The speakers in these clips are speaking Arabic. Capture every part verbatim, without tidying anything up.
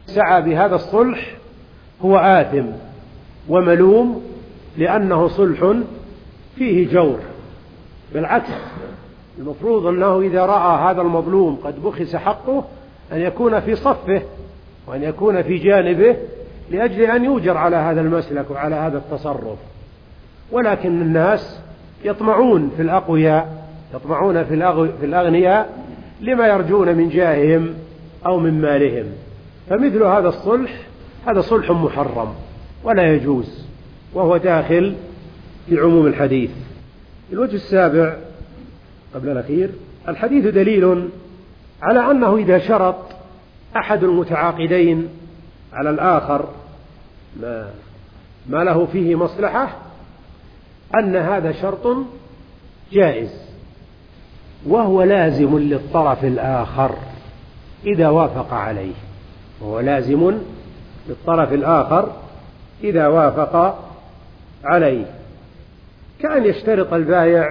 سعى بهذا الصلح هو آثم وملوم، لأنه صلح فيه جور. بالعكس، المفروض أنه إذا رأى هذا المظلوم قد بخس حقه أن يكون في صفه وأن يكون في جانبه، لأجل أن يوجر على هذا المسلك وعلى هذا التصرف. ولكن الناس يطمعون في الأقوياء، يطمعون في الأغنياء لما يرجون من جاههم أو من مالهم. فمثل هذا الصلح هذا صلح محرم ولا يجوز، وهو داخل في عموم الحديث. الوجه السابع قبل الأخير: الحديث دليل على أنه إذا شرط أحد المتعاقدين على الآخر ما, ما له فيه مصلحة أن هذا شرط جائز، وهو لازم للطرف الآخر إذا وافق عليه، وهو لازم للطرف الآخر إذا وافق عليه، كأن يشترط البائع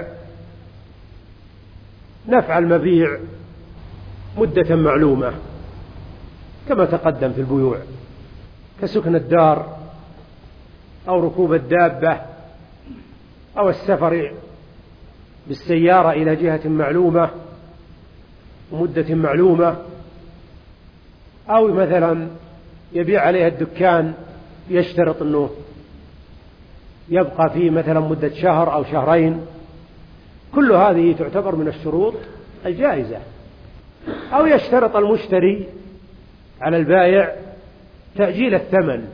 نفع المبيع مدة معلومة كما تقدم في البيوع، كسكن الدار أو ركوب الدابة أو السفر بالسيارة إلى جهة معلومة ومدة معلومة، أو مثلا يبيع عليها الدكان يشترط أنه يبقى فيه مثلا مدة شهر أو شهرين. كل هذه تعتبر من الشروط الجائزة. أو يشترط المشتري على البائع تأجيل الثمن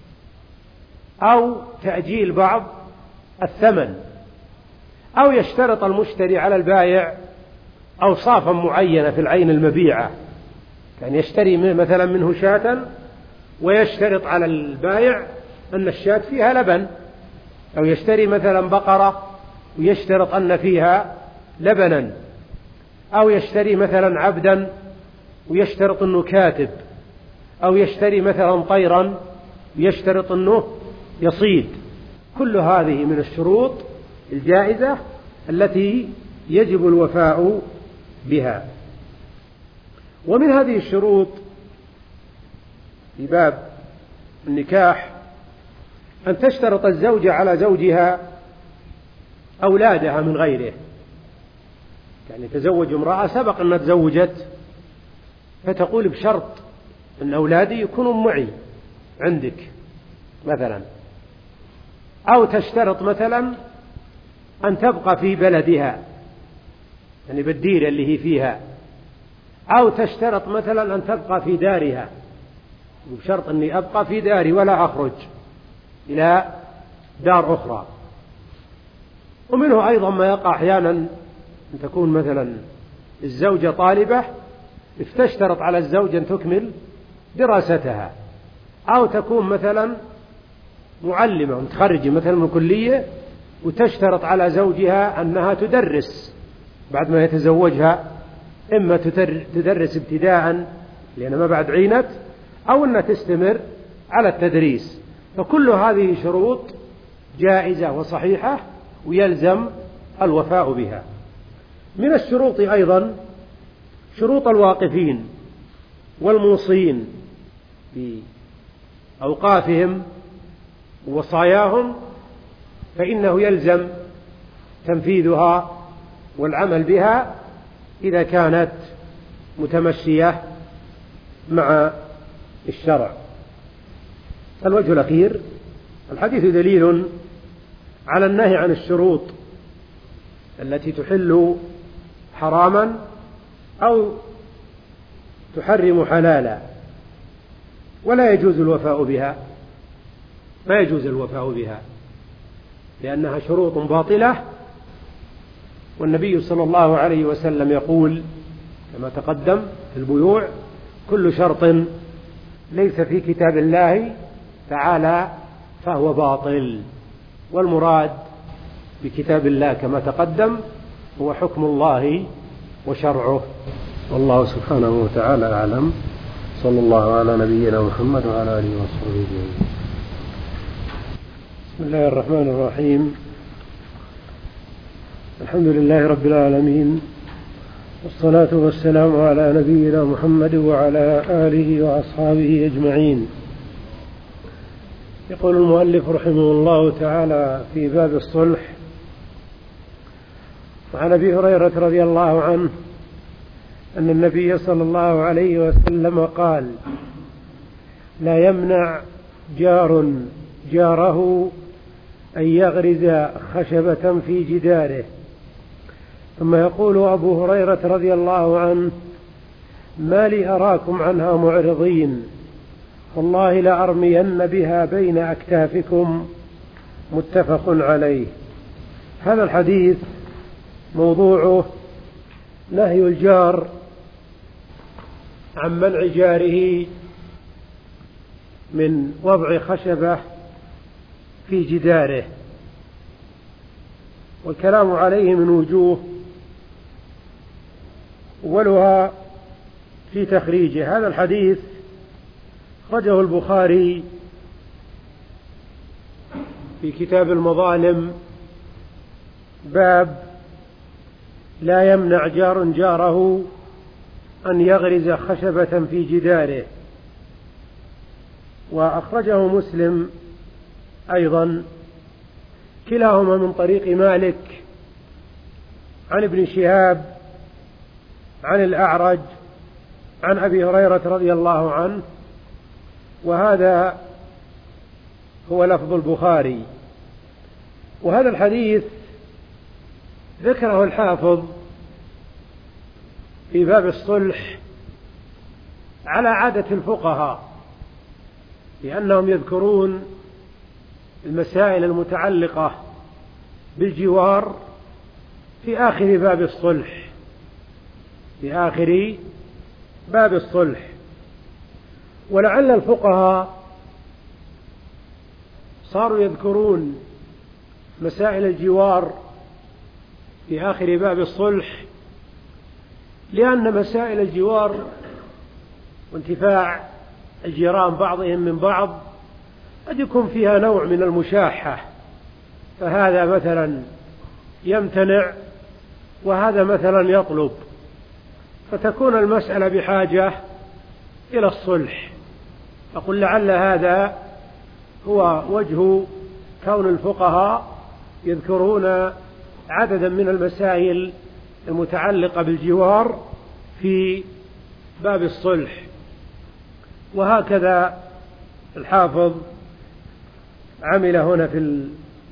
أو تأجيل بعض الثمن، أو يشترط المشتري على البائع أوصافا معينة في العين المبيعة، كان يشتري مثلا منه شاة ويشترط على البائع أن الشاة فيها لبن، أو يشتري مثلا بقرة ويشترط أن فيها لبنا، أو يشتري مثلا عبدا ويشترط أنه كاتب، أو يشتري مثلا طيرا ويشترط أنه يصيد. كل هذه من الشروط الجائزة التي يجب الوفاء بها. ومن هذه الشروط في باب النكاح أن تشترط الزوجة على زوجها أولادها من غيره، يعني تزوج امرأة سبق أنها تزوجت فتقول بشرط أن أولادي يكونوا معي عندك مثلا، أو تشترط مثلا أن تبقى في بلدها يعني بالديرة اللي هي فيها، أو تشترط مثلا أن تبقى في دارها بشرط أني أبقى في داري ولا أخرج إلى دار أخرى. ومنه أيضا ما يقع أحيانا أن تكون مثلا الزوجة طالبة فتشترط على الزوج أن تكمل دراستها، أو تكون مثلا معلمة متخرجة مثلا من كلية وتشترط على زوجها أنها تدرس بعد ما يتزوجها، إما تدرس ابتداء لأن ما بعد عينت، أو أنها تستمر على التدريس. فكل هذه شروط جائزة وصحيحة ويلزم الوفاء بها. من الشروط أيضا شروط الواقفين والموصين بأوقافهم ووصاياهم، فإنه يلزم تنفيذها والعمل بها إذا كانت متمشية مع الشرع. الوجه الأخير: الحديث دليل على النهي عن الشروط التي تحل حراما أو تحرم حلالا، ولا يجوز الوفاء بها، ما يجوز الوفاء بها لأنها شروط باطلة. والنبي صلى الله عليه وسلم يقول كما تقدم في البيوع: كل شرط ليس في كتاب الله تعالى فهو باطل. والمراد بكتاب الله كما تقدم هو حكم الله وشرعه. والله سبحانه وتعالى أعلم. صلى الله على نبينا محمد وعلى آله وصحبه أجمعين. بسم الله الرحمن الرحيم. الحمد لله رب العالمين، والصلاة والسلام على نبينا محمد وعلى آله وأصحابه أجمعين. يقول المؤلف رحمه الله تعالى في باب الصلح: وعن أبي هريرة رضي الله عنه أن النبي صلى الله عليه وسلم قال: لا يمنع جار جاره أن يغرز خشبة في جداره. ثم يقول أبو هريرة رضي الله عنه: ما لي أراكم عنها معرضين، والله لأرمين بها بين أكتافكم. متفق عليه. هذا الحديث موضوعه نهي الجار عن منع جاره من وضع خشبة في جداره، والكلام عليه من وجوه، أولها في تخريجه. هذا الحديث أخرجه البخاري في كتاب المظالم، باب لا يمنع جار جاره أن يغرز خشبة في جداره. وأخرجه مسلم أيضا، كلاهما من طريق مالك عن ابن شهاب عن الأعرج عن أبي هريرة رضي الله عنه، وهذا هو لفظ البخاري. وهذا الحديث ذكره الحافظ في باب الصلح على عادة الفقهاء، لأنهم يذكرون المسائل المتعلقة بالجوار في آخر باب الصلح في آخر باب الصلح ولعل الفقهاء صاروا يذكرون مسائل الجوار في آخر باب الصلح، لأن مسائل الجوار وانتفاع الجيران بعضهم من بعض قد يكون فيها نوع من المشاحة، فهذا مثلا يمتنع وهذا مثلا يطلب، فتكون المسألة بحاجة إلى الصلح. أقول لعل هذا هو وجه كون الفقهاء يذكرون عددا من المسائل المتعلقة بالجوار في باب الصلح. وهكذا الحافظ عمل هنا في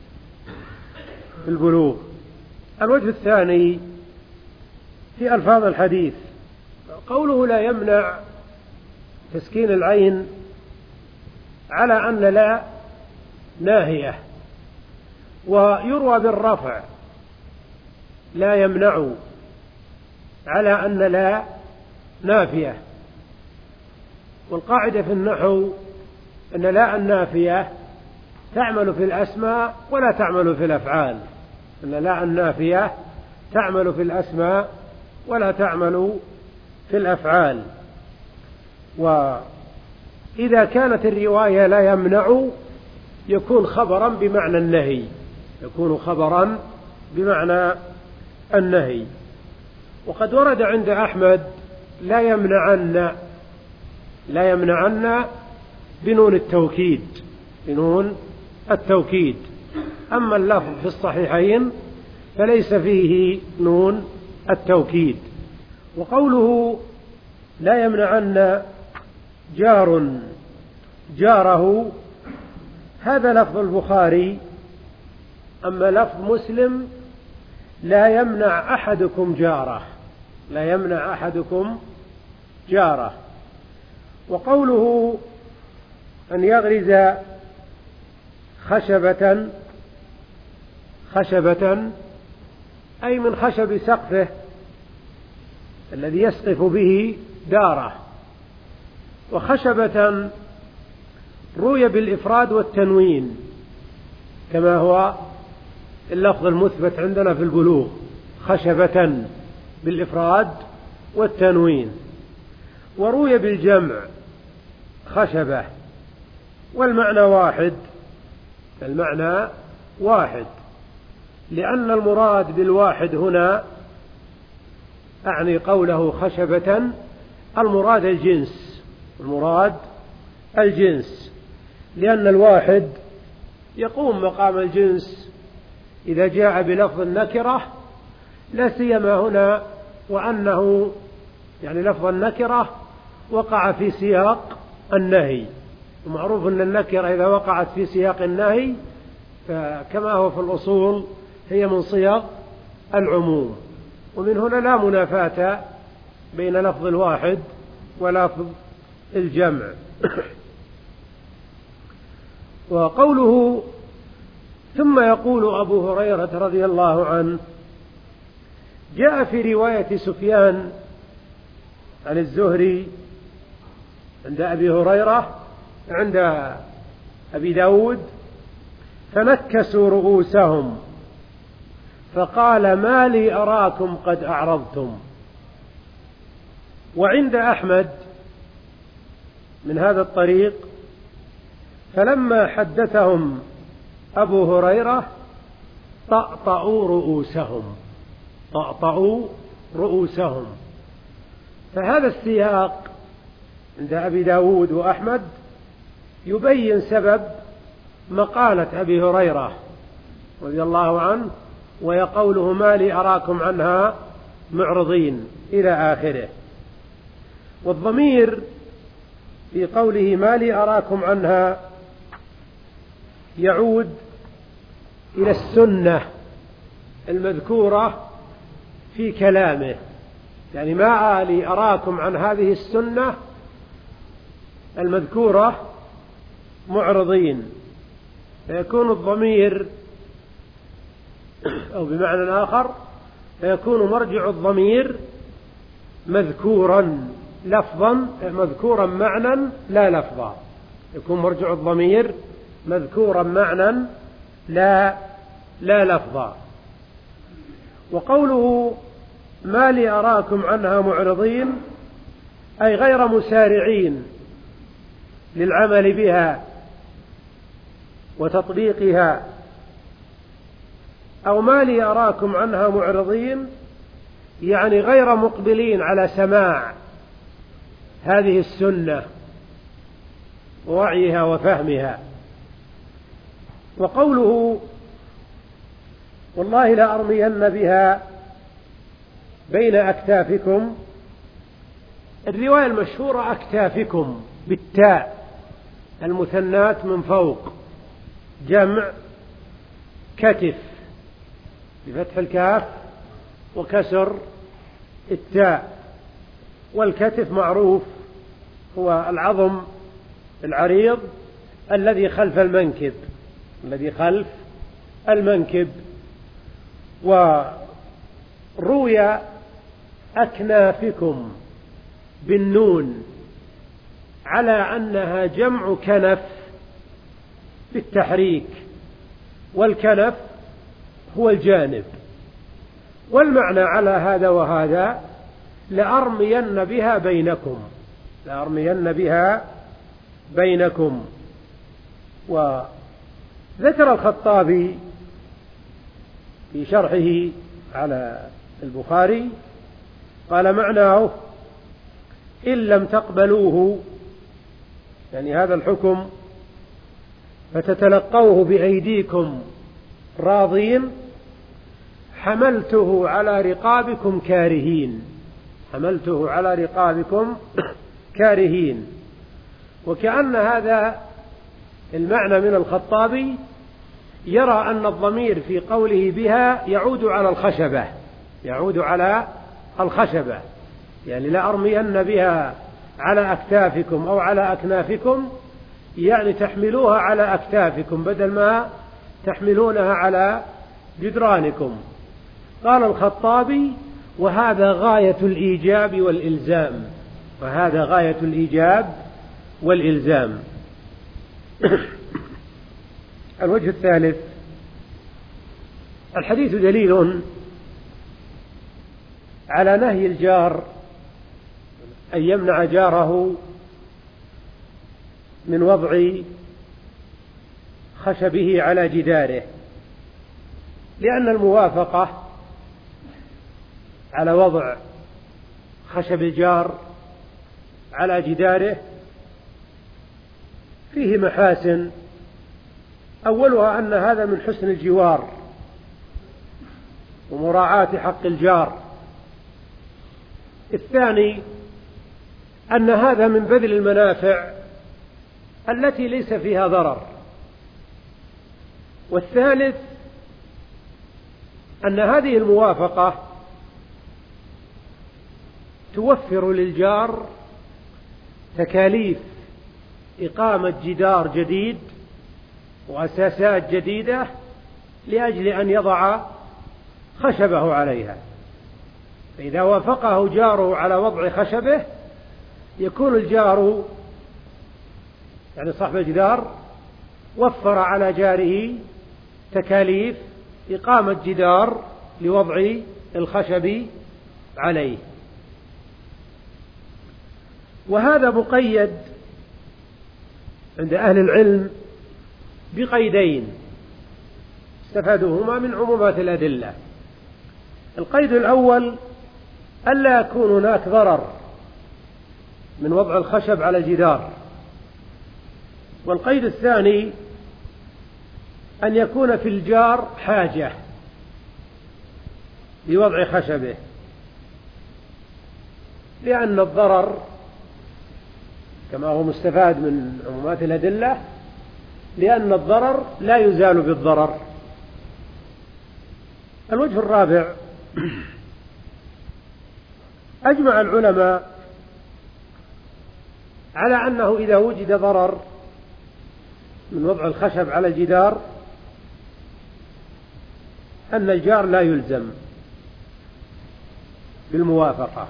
البلوغ. الوجه الثاني في ألفاظ الحديث، قوله لا يمنع تسكين العين على أن لا ناهية، ويروى بالرفع لا يمنع على أن لا نافية. والقاعدة في النحو أن لا النافية تعمل في الأسماء ولا تعمل في الأفعال، أن لا النافية تعمل في الأسماء ولا تعمل في الأفعال. وإذا كانت الرواية لا يمنع يكون خبرا بمعنى النهي، يكون خبرا بمعنى النهي. وقد ورد عند أحمد لا يمنعن، لا يمنعن بنون التوكيد، بنون التوكيد. أما اللفظ في الصحيحين فليس فيه نون التوكيد. وقوله لا يمنعن جار جاره، هذا لفظ البخاري. أما لفظ مسلم لا يمنع أحدكم جاره، لا يمنع أحدكم جاره. وقوله أن يغرز خشبة خشبة أي من خشب سقفه الذي يسقف به داره. وخشبة روي بالإفراد والتنوين كما هو اللفظ المثبت عندنا في البلوغ، خشبة بالإفراد والتنوين. وروي بالجمع خشبة، والمعنى واحد، المعنى واحد، لأن المراد بالواحد هنا أعني قوله خشبة المراد الجنس، المراد الجنس، لأن الواحد يقوم مقام الجنس إذا جاء بلفظ النكرة، لا سيما هنا وأنه يعني لفظ النكرة وقع في سياق النهي، ومعروف أن النكرة إذا وقعت في سياق النهي فكما هو في الأصول هي من صيغ العموم، ومن هنا لا منافاة بين لفظ الواحد ولفظ الجمع. وقوله ثم يقول أبو هريرة رضي الله عنه، جاء في رواية سفيان عن الزهري عند أبي هريرة عند أبي داود فنكسوا رؤوسهم فقال ما لي أراكم قد أعرضتم. وعند أحمد من هذا الطريق فلما حدثهم أبو هريرة طأطأوا رؤوسهم، طأطأوا رؤوسهم. فهذا السياق عند أبي داود وأحمد يبين سبب مقالة أبي هريرة رضي الله عنه، ويقوله ما لي أراكم عنها معرضين إلى آخره. والضمير في قوله ما لي أراكم عنها يعود إلى السنة المذكورة في كلامه، يعني ما لي أراكم عن هذه السنة المذكورة معرضين، فيكون الضمير أو بمعنى آخر فيكون مرجع الضمير مذكورا لفظا، مذكورا معنى لا لفظا، يكون مرجع الضمير مذكورا معنى لا لا لفظا. وقوله ما لي أراكم عنها معرضين أي غير مسارعين للعمل بها وتطبيقها، أو ما لي أراكم عنها معرضين يعني غير مقبلين على سماع هذه السنة ووعيها وفهمها. وقوله والله لأرمين بها بين أكتافكم، الرواية المشهورة أكتافكم بالتاء المثنات من فوق، جمع كتف بفتح الكاف وكسر التاء. والكتف معروف هو العظم العريض الذي خلف المنكب، الذي خلف المنكب. وروي أكنافكم بالنون على أنها جمع كنف بالتحريك، والكنف هو الجانب. والمعنى على هذا وهذا لأرمين بها بينكم، لأرمين بها بينكم. وذكر الخطابي في شرحه على البخاري قال معناه إن لم تقبلوه، يعني هذا الحكم، فتتلقوه بأيديكم راضين، حملته على رقابكم كارهين، حملته على رقابكم كارهين. وكأن هذا المعنى من الخطابي يرى أن الضمير في قوله بها يعود على الخشبة، يعود على الخشبة، يعني لا أرمين بها على أكتافكم أو على أكنافكم، يعني تحملوها على أكتافكم بدل ما تحملونها على جدرانكم. قال الخطابي وهذا غاية الإيجاب والإلزام، وهذا غاية الإيجاب والإلزام. الوجه الثالث، الحديث دليل على نهي الجار أن يمنع جاره من وضع خشبه على جداره، لأن الموافقة على وضع خشب الجار على جداره فيه محاسن. أولها أن هذا من حسن الجوار ومراعاة حق الجار. الثاني أن هذا من بذل المنافع التي ليس فيها ضرر. والثالث أن هذه الموافقة توفر للجار تكاليف إقامة جدار جديد وأساسات جديدة لأجل أن يضع خشبه عليها. فإذا وافقه جاره على وضع خشبه يكون الجار يعني صاحب الجدار وفر على جاره تكاليف إقامة جدار لوضع الخشب عليه. وهذا مقيد عند أهل العلم بقيدين استفادوهما من عمومات الأدلة. القيد الأول ألا يكون هناك ضرر من وضع الخشب على الجدار. والقيد الثاني أن يكون في الجار حاجة لوضع خشبه، لأن الضرر كما هو مستفاد من عمومات الأدلة لأن الضرر لا يزال بالضرر. الوجه الرابع أجمع العلماء على أنه إذا وجد ضرر من وضع الخشب على الجدار أن الجار لا يلزم بالموافقة،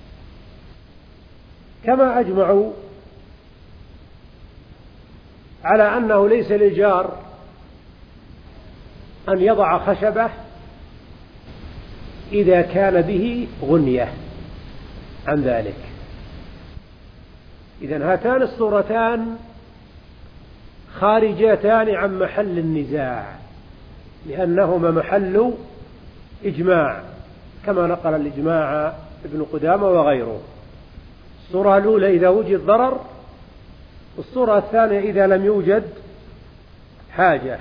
كما أجمعوا على أنه ليس للجار أن يضع خشبه إذا كان به غنية عن ذلك. إذن هاتان الصورتان خارجتان عن محل النزاع لأنهما محل إجماع كما نقل الإجماع ابن قدامة وغيره. الصورة الأولى إذا وجد ضرر، والصورة الثانية إذا لم يوجد حاجة.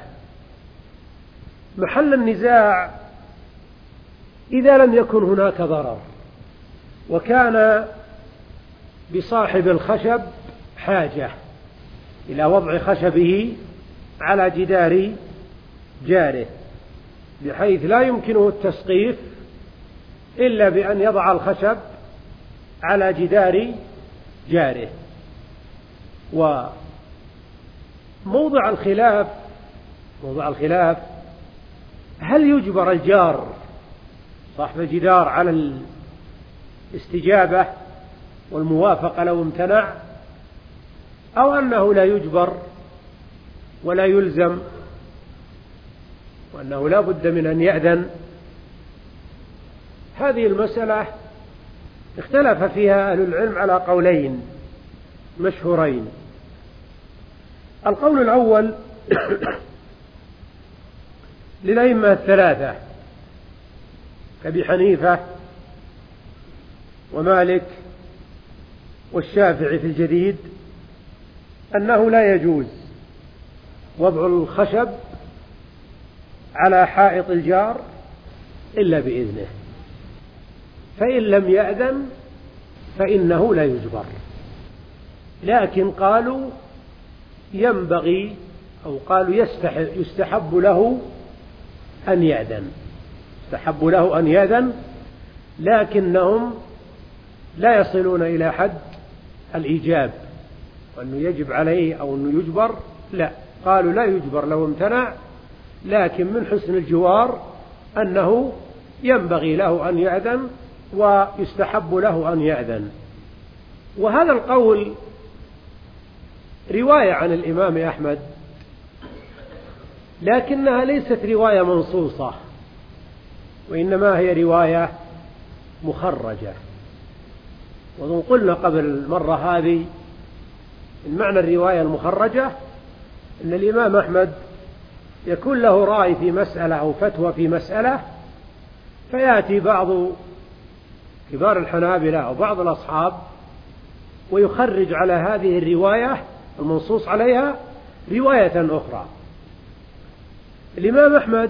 محل النزاع إذا لم يكن هناك ضرر وكان بصاحب الخشب حاجة إلى وضع خشبه على جدار جاره بحيث لا يمكنه التسقيف إلا بأن يضع الخشب على جدار جاره. وموضع الخلاف موضع الخلاف هل يجبر الجار صاحب الجدار على الاستجابة والموافقة لو امتنع، أو أنه لا يجبر ولا يلزم وأنه لا بد من أن يأذن. هذه المسألة اختلف فيها أهل العلم على قولين مشهورين. القول الأول للأئمة الثلاثة كأبي حنيفة ومالك والشافعي في الجديد أنه لا يجوز وضع الخشب على حائط الجار إلا بإذنه، فإن لم يأذن فإنه لا يجبر. لكن قالوا ينبغي أو قالوا يستحب, يستحب له أن يأذن يستحب له أن يأذن لكنهم لا يصلون إلى حد الإيجاب وأنه يجب عليه أو أنه يجبر، لا، قالوا لا يجبر لو امتنع، لكن من حسن الجوار أنه ينبغي له أن يأذن ويستحب له أن يأذن. وهذا القول رواية عن الإمام أحمد لكنها ليست رواية منصوصة، وإنما هي رواية مخرجة. وظن قلنا قبل المرة هذه إن معنى الرواية المخرجة أن الإمام أحمد يكون له رأي في مسألة أو فتوى في مسألة، فيأتي بعض كبار الحنابلة وبعض الأصحاب ويخرج على هذه الرواية المنصوص عليها رواية أخرى. الإمام أحمد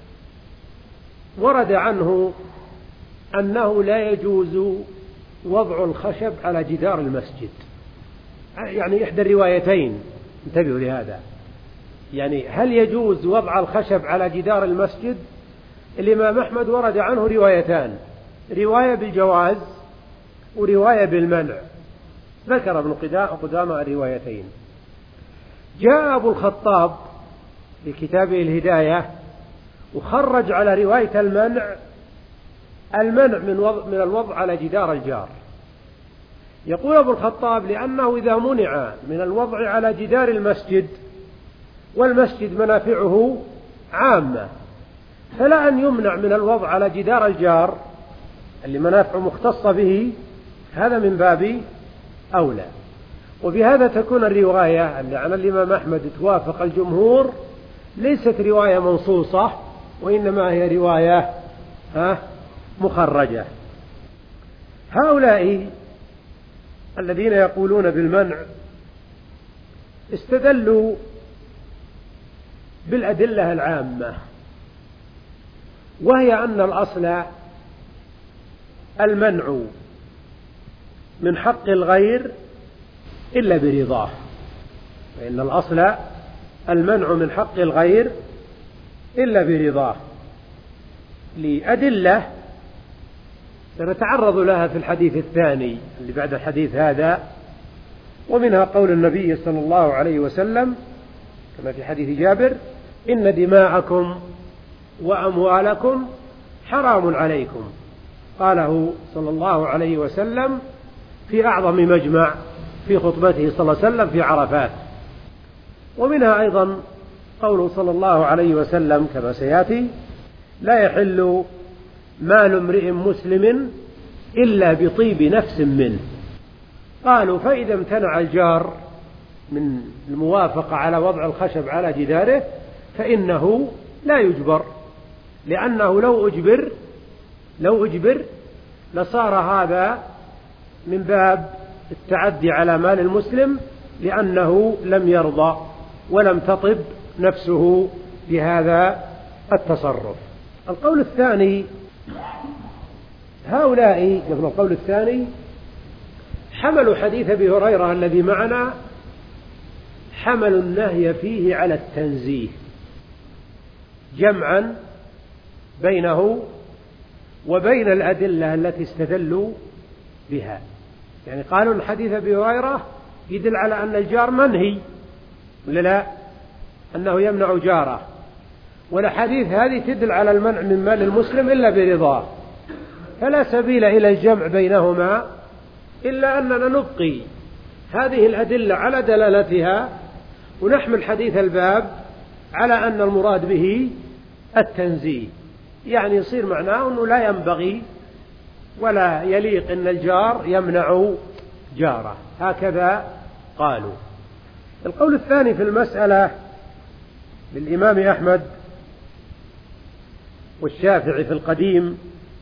ورد عنه أنه لا يجوز وضع الخشب على جدار المسجد، يعني إحدى الروايتين، انتبهوا لهذا، يعني هل يجوز وضع الخشب على جدار المسجد؟ الإمام أحمد ورد عنه روايتان، رواية بالجواز ورواية بالمنع، ذكر ابن قدامة الروايتين. جاء أبو الخطاب في كتابه الهداية وخرج على رواية المنع المنع من, وضع من الوضع على جدار الجار. يقول أبو الخطاب: لأنه إذا منع من الوضع على جدار المسجد والمسجد منافعه عامة، فلا أن يمنع من الوضع على جدار الجار اللي منافعه مختصة به، هذا من باب أولى. وبهذا تكون الرواية اللي عن الإمام أحمد توافق الجمهور ليست رواية منصوصة، وإنما هي رواية ها مخرجة. هؤلاء الذين يقولون بالمنع استدلوا بالأدلة العامة، وهي أن الأصل المنع من حق الغير إلا برضاه، فإن الأصل المنع من حق الغير إلا برضاه، لأدلة سنتعرض لها في الحديث الثاني اللي بعد الحديث هذا، ومنها قول النبي صلى الله عليه وسلم كما في حديث جابر: إن دماءكم وأموالكم حرام عليكم، قاله صلى الله عليه وسلم في أعظم مجمع في خطبته صلى الله عليه وسلم في عرفات. ومنها أيضا قوله صلى الله عليه وسلم كما سيأتي: لا يحل مال امرئ مسلم إلا بطيب نفس منه. قالوا: فإذا امتنع الجار من الموافقة على وضع الخشب على جداره فإنه لا يجبر، لأنه لو أجبر لو أجبر لصار هذا من باب التعدي على مال المسلم، لأنه لم يرضى ولم تطب نفسه بهذا التصرف. القول الثاني، هؤلاء قبل القول الثاني حملوا حديث أبي هريرة الذي معنا، حملوا النهي فيه على التنزيه، جمعا بينه وبين الأدلة التي استدلوا بها. يعني قالوا أن حديث أبي هريرة يدل على أن الجار منهي ولا لا، أنه يمنع جاره، والحديث هذه تدل على المنع من مال المسلم إلا برضاه، فلا سبيل إلى الجمع بينهما إلا أننا نبقي هذه الأدلة على دلالتها ونحمل حديث الباب على أن المراد به التنزيه، يعني يصير معناه أنه لا ينبغي ولا يليق أن الجار يمنع جاره، هكذا قالوا. القول الثاني في المسألة للإمام أحمد والشافعي في القديم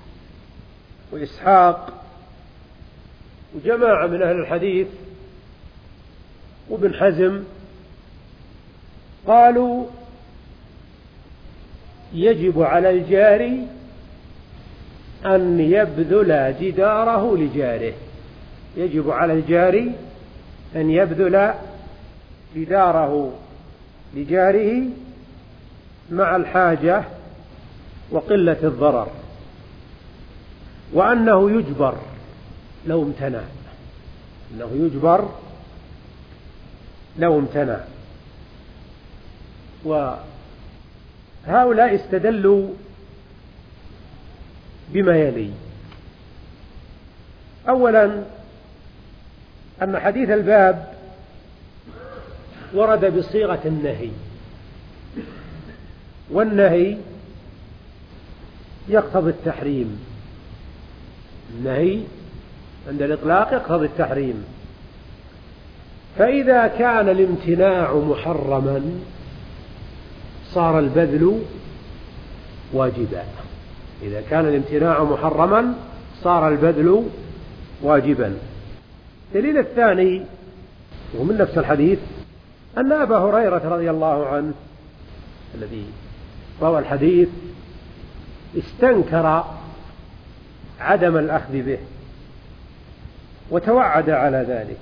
وإسحاق وجماعة من أهل الحديث وابن حزم، قالوا: يجب على الجار أن يبذل جداره لجاره، يجب على الجار أن يبذل جداره لجاره مع الحاجة وقلة الضرر، وأنه يجبر لو امتنع، أنه يجبر لو امتنع. وهؤلاء استدلوا بما يلي: أولا أن حديث الباب ورد بصيغة النهي، والنهي يقتضي التحريم، النهي عند الإطلاق يقتضي التحريم، فإذا كان الامتناع محرما صار البذل واجبا، إذا كان الامتناع محرما صار البذل واجبا. الدليل الثاني ومن نفس الحديث أن أبا هريرة رضي الله عنه الذي روى الحديث استنكر عدم الأخذ به وتوعد على ذلك،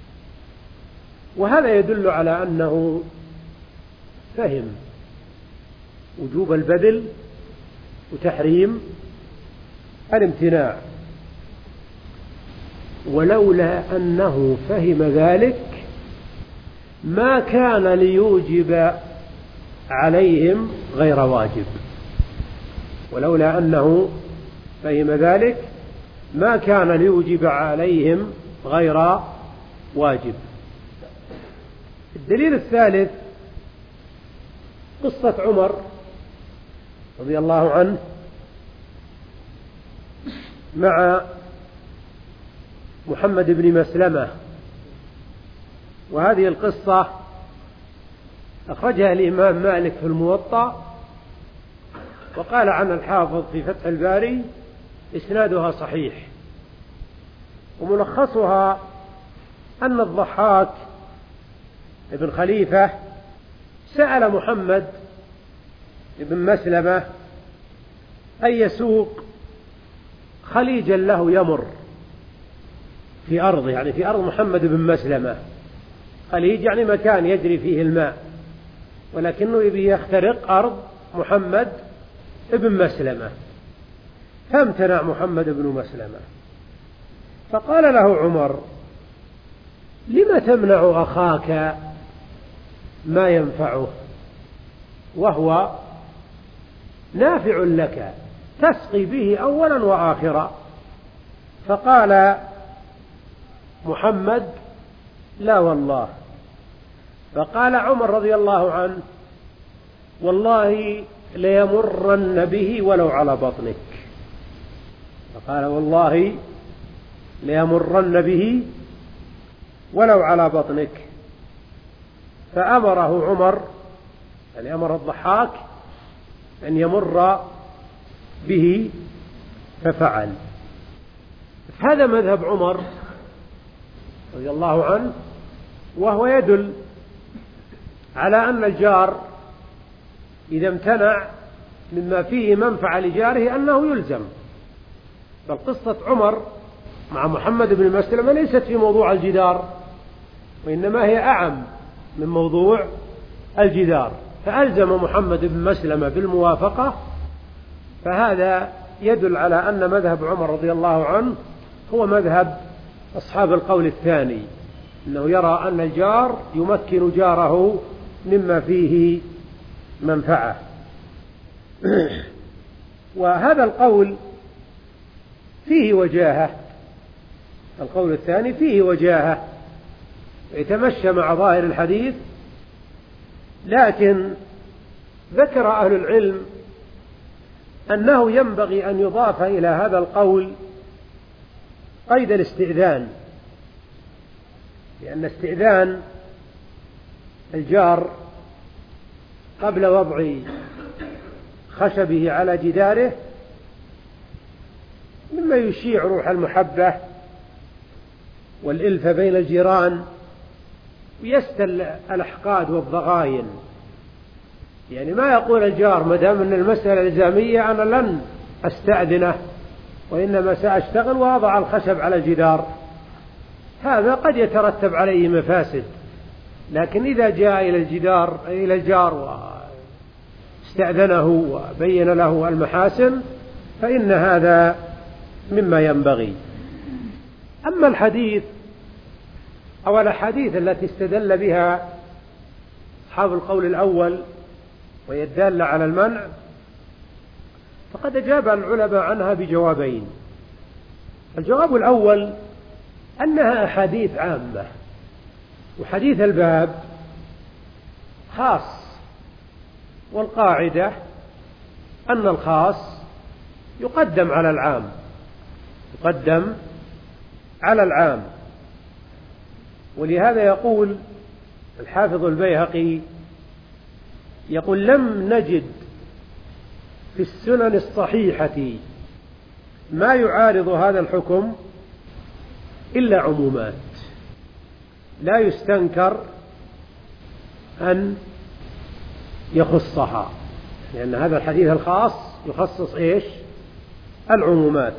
وهذا يدل على أنه فهم وجوب البذل وتحريم الامتناع، ولولا أنه فهم ذلك ما كان ليوجب عليهم غير واجب. ولولا أنه فهم ذلك ما كان ليوجب عليهم غير واجب. الدليل الثالث قصة عمر رضي الله عنه مع محمد بن مسلمة، وهذه القصة أخرجها الإمام مالك في الموطأ، وقال عن الحافظ في فتح الباري إسنادها صحيح، وملخصها أن الضحاك ابن خليفة سأل محمد بن مسلمة أن يسوق خليجا له يمر في أرضه، يعني في أرض محمد بن مسلمة. خليج يعني مكان يجري فيه الماء، ولكنه يبي يخترق أرض محمد بن مسلمة، فامتنع محمد بن مسلمة. فقال له عمر: لم تمنع أخاك ما ينفعه وهو نافع لك، تسقي به أولا وآخرا؟ فقال محمد: لا والله. فقال عمر رضي الله عنه: والله ليمرن به ولو على بطنك. فقال: والله ليمرن به ولو على بطنك. فأمره عمر، يعني أمر الضحاك أن يمر به، ففعل. هذا مذهب عمر رضي الله عنه، وهو يدل على أن الجار إذا امتنع مما فيه منفعة لجاره أنه يلزم. بل قصة عمر مع محمد بن مسلمة ليست في موضوع الجدار، وإنما هي أعم من موضوع الجدار، فألزم محمد بن مسلمة بالموافقة. فهذا يدل على أن مذهب عمر رضي الله عنه هو مذهب أصحاب القول الثاني، أنه يرى أن الجار يمكن جاره مما فيه منفعة. وهذا القول فيه وجاهة، القول الثاني فيه وجاهة يتمشى مع ظاهر الحديث، لكن ذكر أهل العلم أنه ينبغي أن يضاف إلى هذا القول قيد الاستئذان، لأن استئذان الجار قبل وضع خشبه على جداره مما يشيع روح المحبة والإلفة بين الجيران، ويستل الأحقاد والضغاين. يعني ما يقول الجار ما دام أن المسألة الإلزامية أنا لن أستأذنه، وإنما سأشتغل وأضع الخشب على الجدار. هذا قد يترتب عليه مفاسد، لكن إذا جاء إلى الجدار إلى الجار واستأذنه وبين له المحاسن فإن هذا مما ينبغي. أما الحديث أو الأحاديث التي استدل بها أصحاب القول الأول وهي الدالة على المنع، فقد أجاب العلماء عنها بجوابين. الجواب الأول أنها أحاديث عامة، وحديث الباب خاص، والقاعدة أن الخاص يقدم على العام، يقدم على العام. ولهذا يقول الحافظ البيهقي، يقول: لم نجد في السنن الصحيحة ما يعارض هذا الحكم إلا عمومات لا يستنكر أن يخصها، لأن هذا الحديث الخاص يخصص إيش؟ العمومات.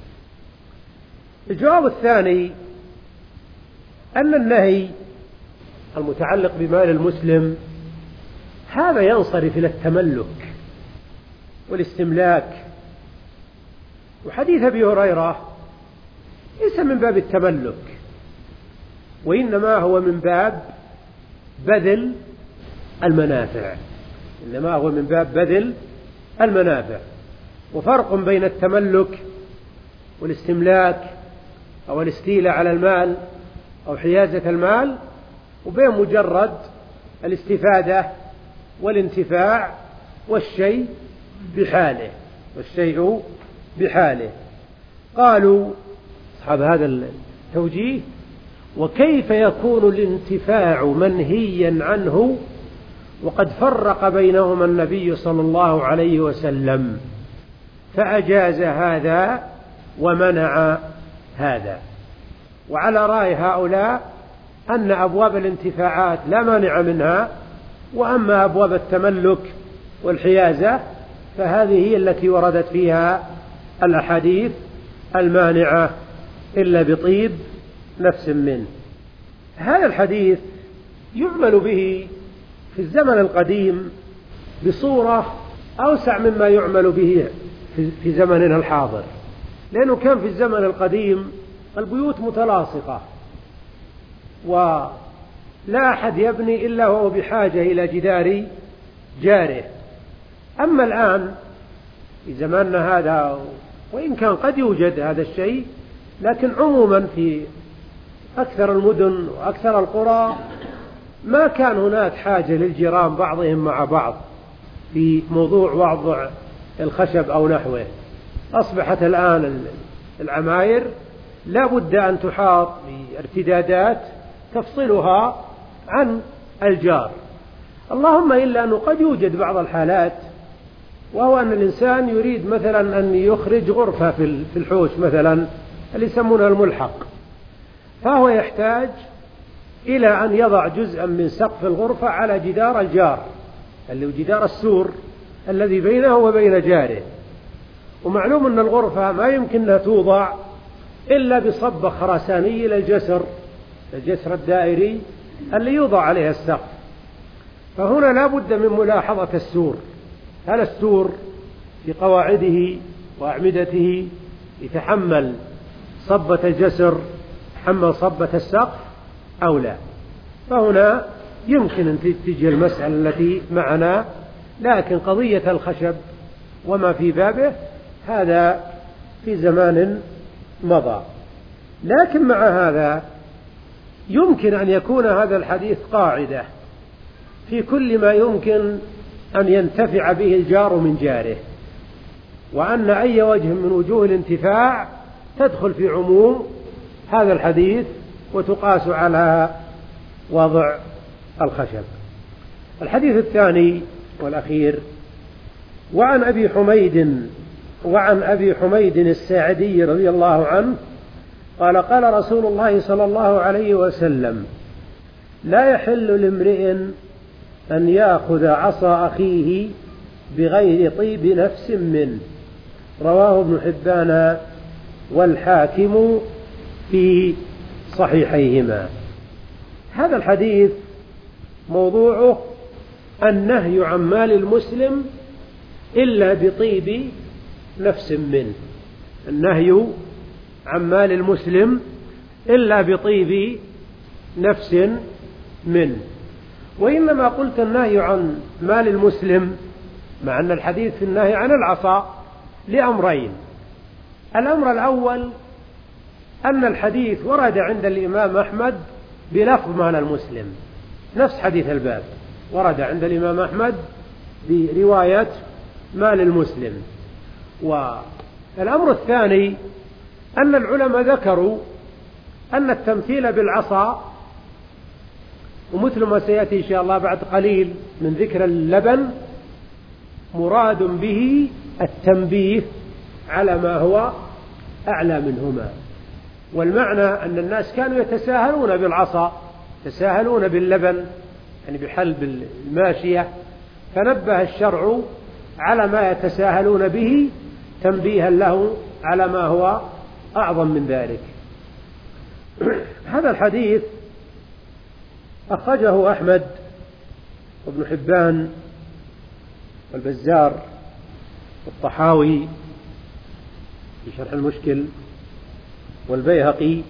الجواب الثاني أن النهي المتعلق بمال المسلم هذا ينصرف إلى التملك والاستملاك، وحديث أبي هريرة ليس من باب التملك، وإنما هو من باب بذل المنافع، إنما هو من باب بذل المنافع. وفرق بين التملك والاستملاك أو الاستيلاء على المال أو حيازة المال وبين مجرد الاستفادة والانتفاع والشيء بحاله والشيء بحاله. قالوا أصحاب هذا التوجيه: وكيف يكون الانتفاع منهيا عنه وقد فرق بينهما النبي صلى الله عليه وسلم فأجاز هذا ومنع هذا؟ وعلى رأي هؤلاء أن أبواب الانتفاعات لا مانع منها، وأما أبواب التملك والحيازة فهذه هي التي وردت فيها الأحاديث المانعة إلا بطيب نفس منه. هذا الحديث يعمل به في الزمن القديم بصورة أوسع مما يعمل به في زمننا الحاضر، لأنه كان في الزمن القديم البيوت متلاصقة ولا أحد يبني إلا وهو بحاجة إلى جدار جاره. أما الآن في زماننا هذا، وإن كان قد يوجد هذا الشيء، لكن عموما في أكثر المدن وأكثر القرى ما كان هناك حاجة للجيران بعضهم مع بعض في موضوع وضع الخشب أو نحوه. أصبحت الآن العماير لا بد أن تحاط بارتدادات تفصلها عن الجار، اللهم إلا أنه قد يوجد بعض الحالات، وهو أن الإنسان يريد مثلا أن يخرج غرفة في الحوش مثلا اللي يسمونها الملحق، فهو يحتاج إلى أن يضع جزءا من سقف الغرفة على جدار الجار اللي هو جدار السور الذي بينه وبين جاره. ومعلوم أن الغرفة ما يمكنها توضع إلا بصبة خرسانية للجسر الجسر الدائري اللي يوضع عليه السقف. فهنا لا بد من ملاحظة السور، هل السور في قواعده وأعمدته يتحمل صبة الجسر، يتحمل صبة السقف أو لا؟ فهنا يمكن أن تجي المسألة التي معنا، لكن قضية الخشب وما في بابه هذا في زمان مضى. لكن مع هذا يمكن أن يكون هذا الحديث قاعدة في كل ما يمكن أن ينتفع به الجار من جاره، وأن أي وجه من وجوه الانتفاع تدخل في عموم هذا الحديث وتقاس على وضع الخشب. الحديث الثاني والأخير: وعن أبي حميد وعن أبي حميد الساعدي رضي الله عنه قال: قال رسول الله صلى الله عليه وسلم: لا يحل لامرئ أن يأخذ عصا أخيه بغير طيب نفس منه. رواه ابن حبان والحاكم في صحيحيهما. هذا الحديث موضوعه النهي عن مال المسلم إلا بطيب نفس منه، النهي عن مال المسلم إلا بطيب نفس منه. وإنما قلت النهي عن مال المسلم مع أن الحديث في النهي عن العصا لأمرين: الأمر الأول أن الحديث ورد عند الإمام أحمد بلفظ مال المسلم، نفس حديث الباب ورد عند الإمام أحمد برواية مال المسلم. والأمر الثاني أن العلماء ذكروا أن التمثيل بالعصا، ومثل ما سيأتي إن شاء الله بعد قليل من ذكر اللبن، مراد به التنبيه على ما هو أعلى منهما. والمعنى أن الناس كانوا يتساهلون بالعصا، يتساهلون باللبن يعني بحلب الماشية، فنبه الشرع على ما يتساهلون به تنبيها له على ما هو أعظم من ذلك. هذا الحديث أخرجه أحمد وابن حبان والبزار والطحاوي في شرح المشكل والبيهقي،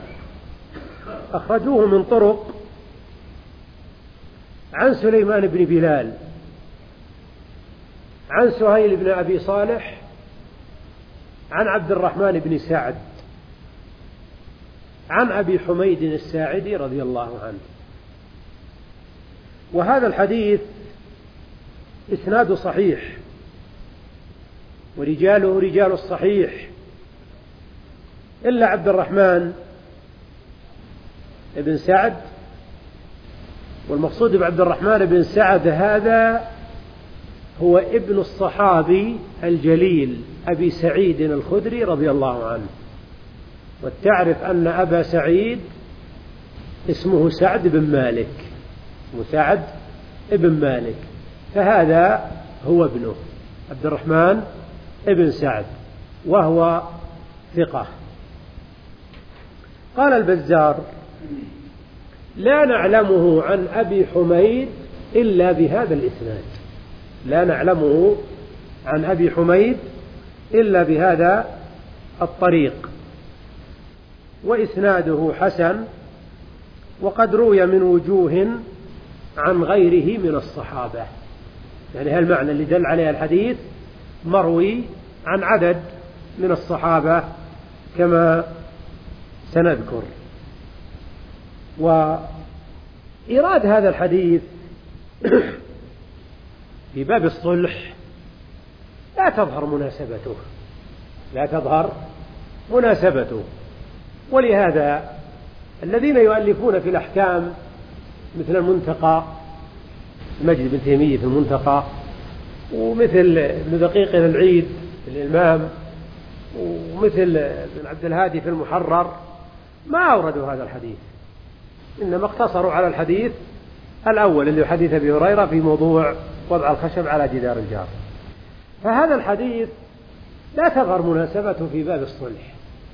أخرجوه من طرق عن سليمان بن بلال عن سهيل بن أبي صالح عن عبد الرحمن بن سعد عن أبي حميد الساعدي رضي الله عنه. وهذا الحديث إسناد صحيح ورجاله رجال الصحيح إلا عبد الرحمن بن سعد. والمقصود بعبد الرحمن بن سعد هذا هو ابن الصحابي الجليل أبي سعيد الخدري رضي الله عنه. وتعرف أن أبا سعيد اسمه سعد بن مالك، اسمه سعد بن مالك، فهذا هو ابنه عبد الرحمن بن سعد وهو ثقة. قال البزار: لا نعلمه عن أبي حميد إلا بهذا الإسناد، لا نعلمه عن أبي حميد إلا بهذا الطريق، وإسناده حسن، وقد روي من وجوه عن غيره من الصحابة. يعني هذا المعنى اللي دل عليه الحديث، مروي عن عدد من الصحابة كما سنذكر. وإيراد هذا الحديث في باب الصلح لا تظهر مناسبته، لا تظهر مناسبته. ولهذا الذين يؤلفون في الأحكام مثل المنتقى، مجد بن تيمية في المنتقى، ومثل ابن دقيق العيد الإمام، ومثل ابن عبد الهادي في المحرر، ما أوردوا هذا الحديث، إنما اقتصروا على الحديث الأول اللي هو حديث أبي هريرة في موضوع وضع الخشب على جدار الجار. فهذا الحديث لا تظهر مناسبته في باب الصلح،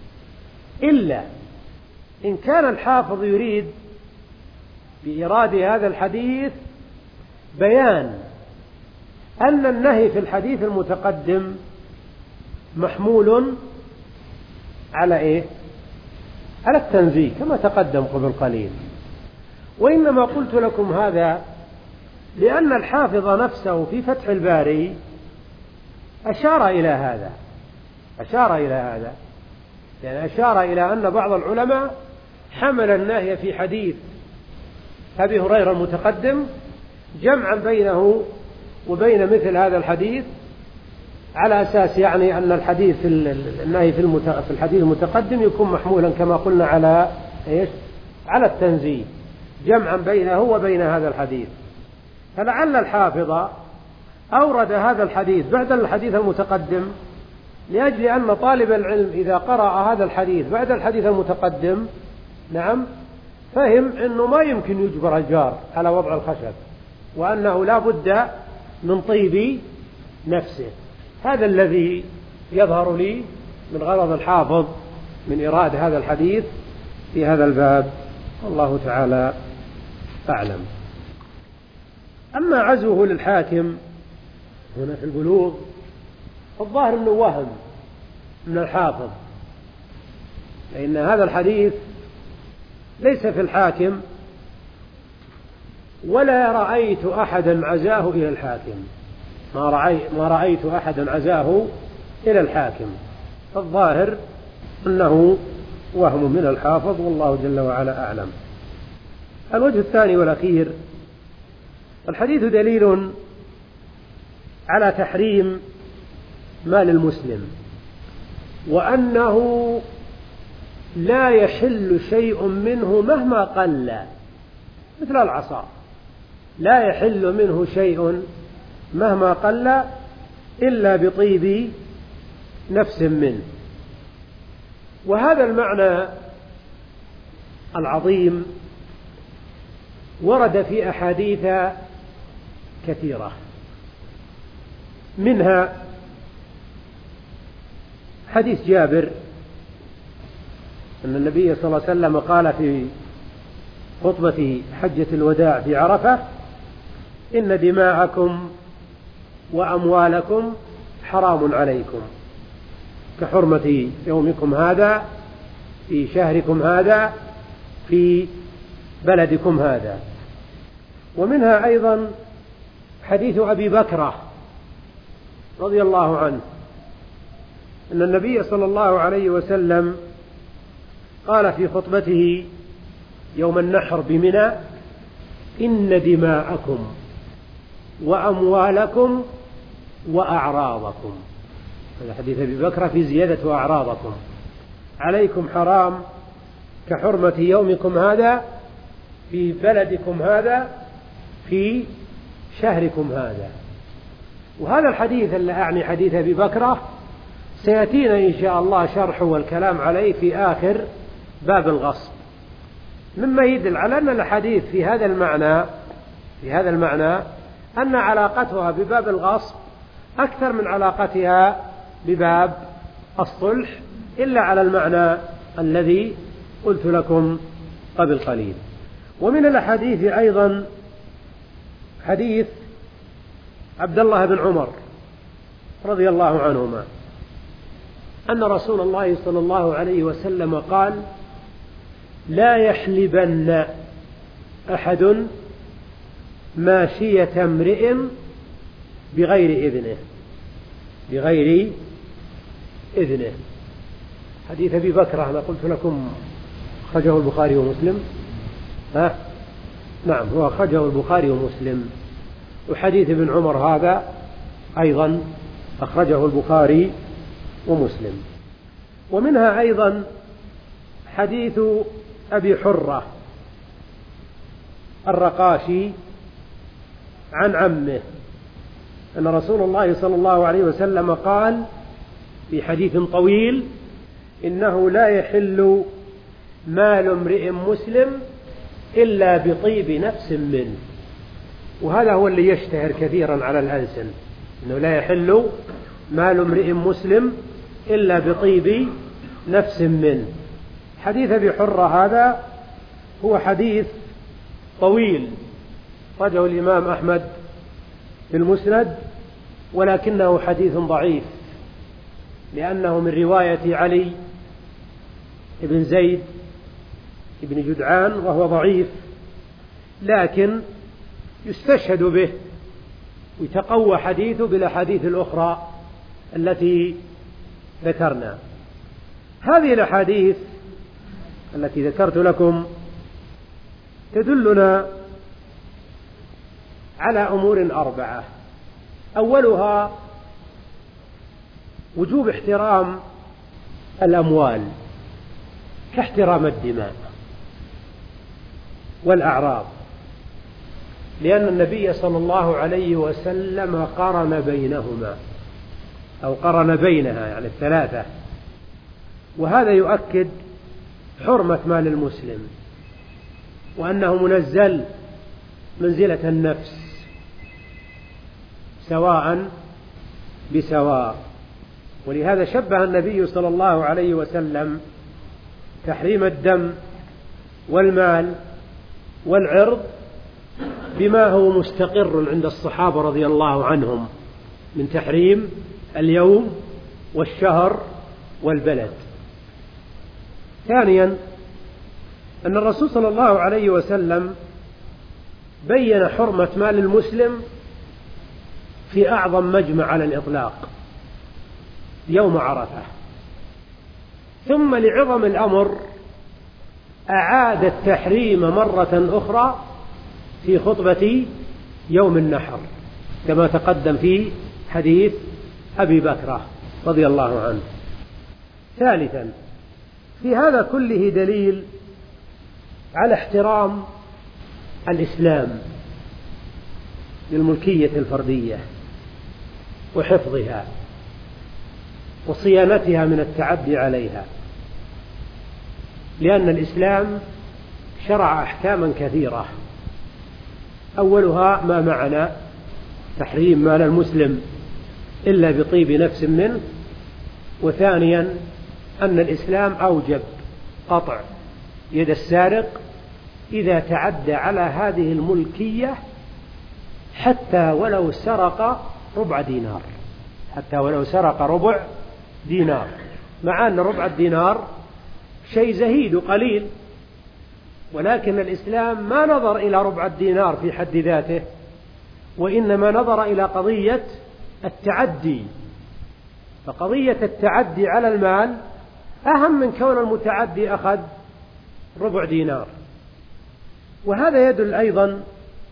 إلا إن كان الحافظ يريد بإيراد هذا الحديث بيان أن النهي في الحديث المتقدم محمول على إيه؟ على التنزيه كما تقدم قبل قليل. وإنما قلت لكم هذا لأن الحافظ نفسه في فتح الباري أشار إلى هذا، أشار إلى هذا يعني أشار إلى أن بعض العلماء حمل النهي في حديث أبي هريرة المتقدم جمعا بينه وبين مثل هذا الحديث، على أساس يعني أن الحديث النهي في الحديث المتقدم يكون محمولا كما قلنا على إيش؟ على التنزيه، جمعا بينه وبين هذا الحديث. فلعل الحافظ أورد هذا الحديث بعد الحديث المتقدم لأجل أن طالب العلم إذا قرأ هذا الحديث بعد الحديث المتقدم نعم فهم أنه ما يمكن يجبر الجار على وضع الخشب، وأنه لا بد من طيب نفسه. هذا الذي يظهر لي من غرض الحافظ من إيراد هذا الحديث في هذا الباب، والله تعالى أعلم. أما عزوه للحاكم هنا في البلوغ الظاهر أنه وهم من الحافظ، لأن هذا الحديث ليس في الحاكم، ولا رأيت أحدا عزاه إلى الحاكم، ما رأيت, ما رأيت أحدا عزاه إلى الحاكم. فالظاهر أنه وهم من الحافظ، والله جل وعلا أعلم. الوجه الثاني والأخير: الحديث دليل على تحريم مال المسلم، وأنه لا يحل شيء منه مهما قل، مثل العصا لا يحل منه شيء مهما قل إلا بطيب نفس منه. وهذا المعنى العظيم ورد في أحاديث كثيرة، منها حديث جابر أن النبي صلى الله عليه وسلم قال في خطبة حجة الوداع في عرفة: إن دماءكم وأموالكم حرام عليكم كحرمة يومكم هذا في شهركم هذا في بلدكم هذا. ومنها أيضا حديث أبي بكرة رضي الله عنه أن النبي صلى الله عليه وسلم قال في خطبته يوم النحر بمنى: إن دماءكم وأموالكم وأعراضكم، هذا حديث أبي بكر في زيادة وأعراضكم، عليكم حرام كحرمة يومكم هذا في بلدكم هذا في شهركم هذا. وهذا الحديث اللي أعني حديث أبي بكرة سيأتينا إن شاء الله شرحه والكلام عليه في آخر باب الغصب، مما يدل على أن الحديث في هذا المعنى في هذا المعنى أن علاقتها بباب الغصب أكثر من علاقتها بباب الصلح، إلا على المعنى الذي قلت لكم قبل قليل. ومن الحديث أيضا حديث عبد الله بن عمر رضي الله عنهما أن رسول الله صلى الله عليه وسلم قال: لا يحلبن أحد ماشية امرئ بغير إذنه بغير إذنه. حديث أبي بكر أنا قلت لكم أخرجه البخاري ومسلم، ها؟ نعم، هو أخرجه البخاري ومسلم. وحديث ابن عمر هذا أيضا أخرجه البخاري ومسلم. ومنها أيضا حديث أبي حرة الرقاشي عن عمه أن رسول الله صلى الله عليه وسلم قال في حديث طويل: إنه لا يحل مال امرئ مسلم إلا بطيب نفس منه. وهذا هو اللي يشتهر كثيرا على الألسن، إنه لا يحل مال امرئ مسلم إلا بطيب نفس منه. حديث أبي حرة هذا هو حديث طويل أخرجه الإمام أحمد في المسند، ولكنه حديث ضعيف لأنه من رواية علي بن زيد بن جدعان وهو ضعيف، لكن يستشهد به ويتقوى حديثه بالأحاديث الأخرى التي ذكرنا. هذه الأحاديث التي ذكرت لكم تدلنا على أمور أربعة: أولها وجوب احترام الأموال كاحترام الدماء والأعراض، لأن النبي صلى الله عليه وسلم قرن بينهما أو قرن بينها يعني الثلاثة، وهذا يؤكد حرمة مال المسلم وأنه منزل منزلة النفس سواء بسواء. ولهذا شبه النبي صلى الله عليه وسلم تحريم الدم والمال والعرض بما هو مستقر عند الصحابة رضي الله عنهم من تحريم اليوم والشهر والبلد. ثانيا أن الرسول صلى الله عليه وسلم بين حرمة مال المسلم في أعظم مجمع على الإطلاق يوم عرفة، ثم لعظم الأمر أعاد التحريم مرة أخرى في خطبة يوم النحر كما تقدم في حديث أبي بكر رضي الله عنه. ثالثا في هذا كله دليل على احترام الإسلام للملكية الفردية وحفظها وصيانتها من التعدي عليها، لأن الإسلام شرع أحكاما كثيرة، أولها ما معنا تحريم مال المسلم إلا بطيب نفس منه، وثانيا أن الإسلام أوجب قطع يد السارق إذا تعدى على هذه الملكية حتى ولو سرق ربع دينار، حتى ولو سرق ربع دينار، مع أن ربع الدينار شيء زهيد قليل، ولكن الإسلام ما نظر إلى ربع الدينار في حد ذاته، وإنما نظر إلى قضية التعدي، فقضية التعدي على المال أهم من كون المتعدي أخذ ربع دينار. وهذا يدل أيضا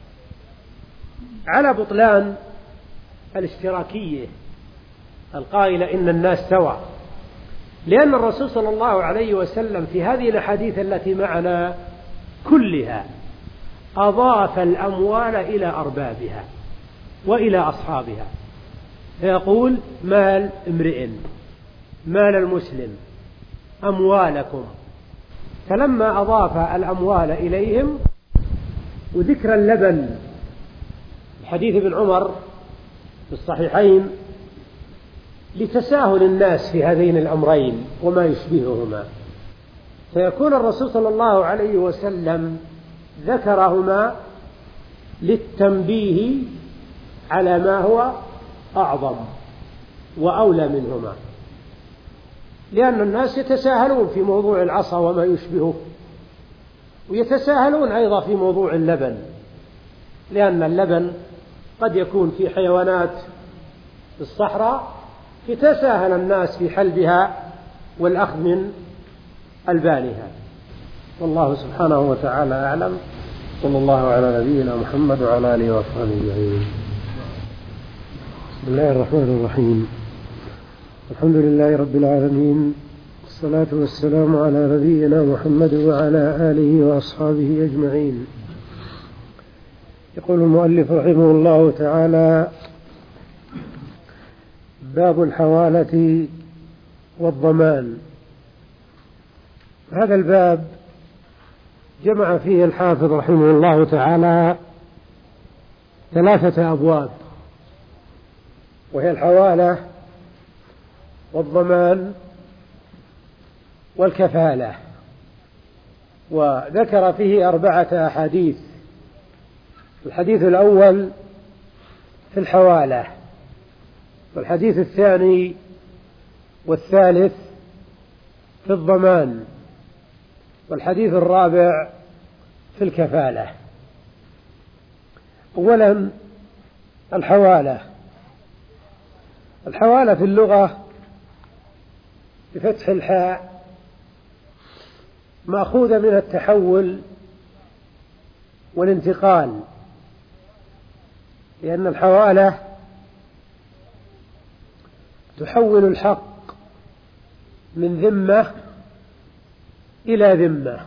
على بطلان الاشتراكية القائلة إن الناس سواء، لأن الرسول صلى الله عليه وسلم في هذه الأحاديث التي معنا كلها أضاف الأموال إلى أربابها وإلى أصحابها، فيقول مال امرئ، مال المسلم، أموالكم، فلما أضاف الأموال إليهم وذكر اللبن، حديث ابن عمر في الصحيحين، لتساهل الناس في هذين الأمرين وما يشبههما، فيكون الرسول صلى الله عليه وسلم ذكرهما للتنبيه على ما هو أعظم وأولى منهما، لأن الناس يتساهلون في موضوع العصا وما يشبهه، ويتساهلون أيضا في موضوع اللبن، لأن اللبن قد يكون في حيوانات في الصحراء يتساهل الناس في حلبها والأخذ من ألبانها. والله سبحانه وتعالى أعلم. صلى الله على نبينا محمد وعلى آله وصحبه أجمعين. بسم الله الرحمن الرحيم. الحمد لله رب العالمين، والصلاة والسلام على نبينا محمد وعلى آله وأصحابه أجمعين. يقول المؤلف رحمه الله تعالى: باب الحوالة والضمان. هذا الباب جمع فيه الحافظ رحمه الله تعالى ثلاثة أبواب، وهي الحوالة والضمان والكفالة، وذكر فيه أربعة أحاديث. الحديث الأول في الحوالة، والحديث الثاني والثالث في الضمان، والحديث الرابع في الكفالة. أولا الحوالة. الحوالة في اللغة بفتح الحاء مأخوذة من التحول والانتقال، لأن الحوالة تحول الحق من ذمة إلى ذمة.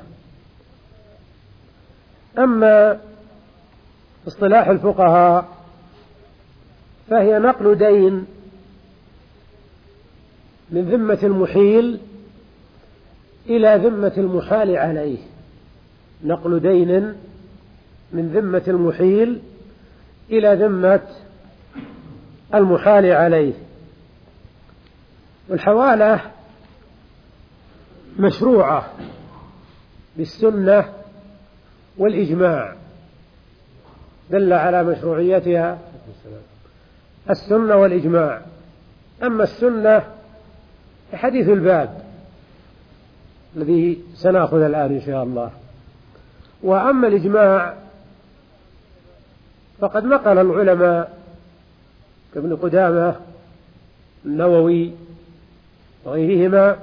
أما اصطلاح الفقهاء فهي نقل دين من ذمة المحيل إلى ذمة المحال عليه، نقل دين من ذمة المحيل إلى ذمة المحال عليه. والحوالة مشروعة بالسنة والإجماع، دل على مشروعيتها السنة والإجماع. أما السنة حديث الباب الذي سنأخذ الآن إن شاء الله، وأما الإجماع فقد نقل العلماء كابن قدامة النووي وغيرهما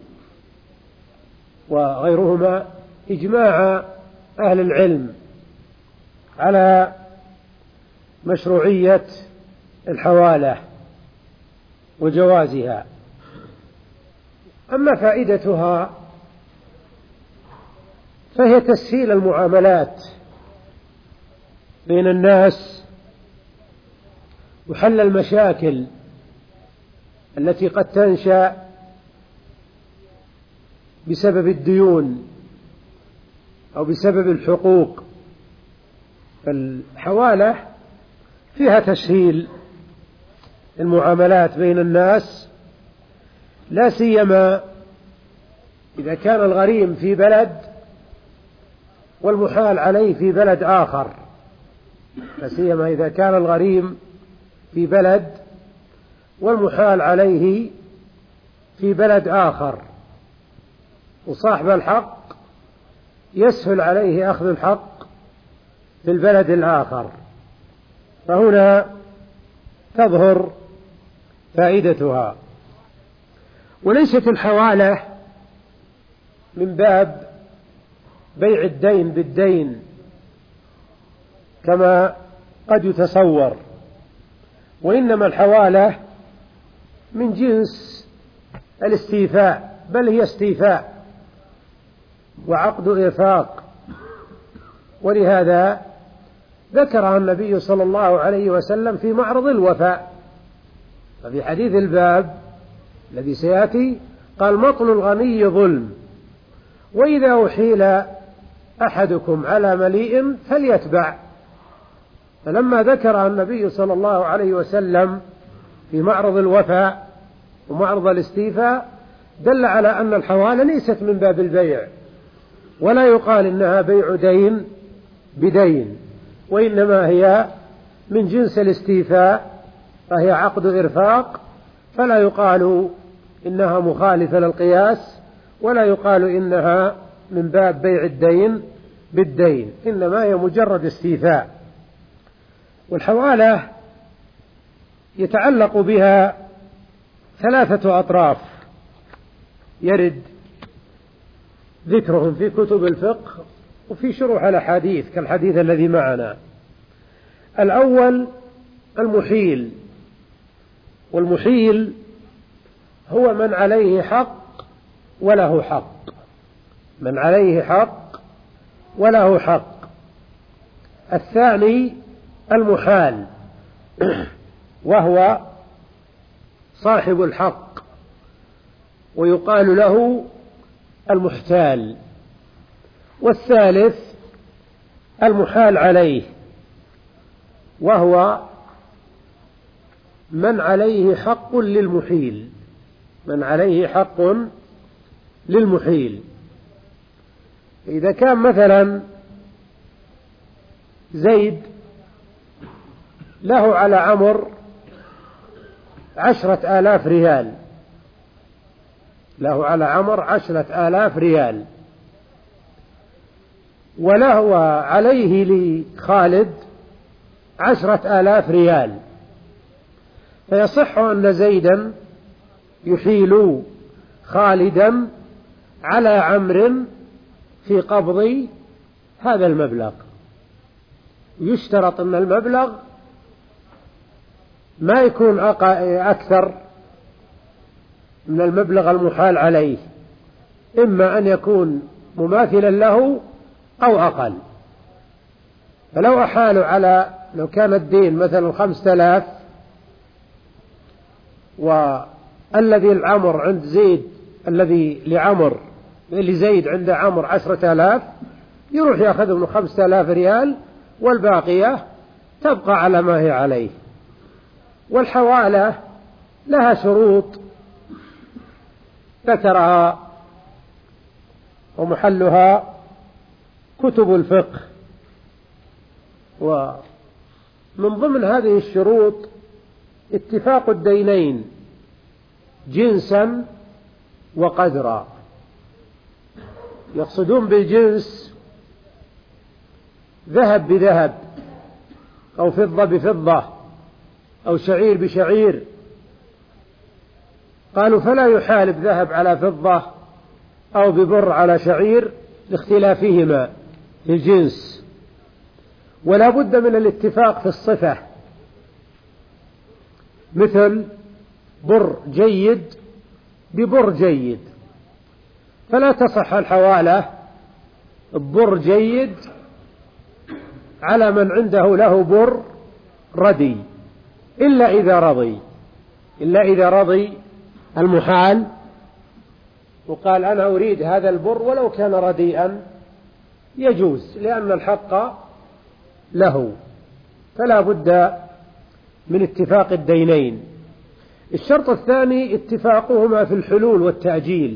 وغيرهما إجماع أهل العلم على مشروعية الحوالة وجوازها. أما فائدتها فهي تسهيل المعاملات بين الناس وحل المشاكل التي قد تنشأ بسبب الديون أو بسبب الحقوق. فالحوالة فيها تسهيل المعاملات بين الناس، لا سيما إذا كان الغريم في بلد والمحال عليه في بلد آخر، لا سيما إذا كان الغريم في بلد والمحال عليه في بلد آخر، وصاحب الحق يسهل عليه أخذ الحق في البلد الآخر، فهنا تظهر فائدتها. وليست الحوالة من باب بيع الدين بالدين كما قد يتصور، وإنما الحوالة من جنس الاستيفاء، بل هي استيفاء وعقد إرفاق. ولهذا ذكرها النبي صلى الله عليه وسلم في معرض الوفاء. ففي حديث الباب الذي سيأتي قال: مطل الغني ظلم، وإذا أحيل أحدكم على مليء فليتبع. فلما ذكر النبي صلى الله عليه وسلم في معرض الوفاء ومعرض الاستيفاء دل على أن الحوالة ليست من باب البيع، ولا يقال إنها بيع دين بدين، وإنما هي من جنس الاستيفاء، فهي عقد إرفاق، فلا يقال إنها مخالفة للقياس، ولا يقال إنها من باب بيع الدين بالدين، إنما هي مجرد استيفاء. والحوالة يتعلق بها ثلاثة أطراف يرد ذكرهم في كتب الفقه وفي شروح الأحاديث كالحديث الذي معنا. الأول المحيل، والمحيل هو من عليه حق وله حق، من عليه حق وله حق. الثاني المحال، وهو صاحب الحق ويقال له المحتال. والثالث المحال عليه، وهو من عليه حق للمحيل، من عليه حق للمحيل. إذا كان مثلا زيد له على عمر عشرة آلاف ريال، له على عمر عشرة آلاف ريال، وله عليه لخالد عشرة آلاف ريال، فيصح أن زيدا يحيل خالدا على عمر في قبض هذا المبلغ. يشترط أن المبلغ ما يكون أكثر من المبلغ المحال عليه، إما أن يكون مماثلا له أو أقل. فلو أحالوا على، لو كان الدين مثلا خمسة آلاف، والذي العمر عند زيد، الذي لعمر لزيد عند عمر عشرة آلاف، يروح يأخذ من خمسة آلاف ريال والباقية تبقى على ما هي عليه. والحوالة لها شروط ذكرها ومحلها كتب الفقه، ومن ضمن هذه الشروط اتفاق الدينين جنسا وقدرا. يقصدون بالجنس ذهب بذهب أو فضة بفضة أو شعير بشعير. قالوا فلا يحال بذهب على فضة أو ببر على شعير لاختلافهما في الجنس، ولا بد من الاتفاق في الصفة، مثل بر جيد ببر جيد، فلا تصح الحوالة ببر جيد على من عنده له بر ردي، إلا إذا رضي إلا إذا رضي المحال وقال أنا أريد هذا البر ولو كان رديئا يجوز، لأن الحق له، فلا بد من اتفاق الدينين. الشرط الثاني اتفاقهما في الحلول والتأجيل،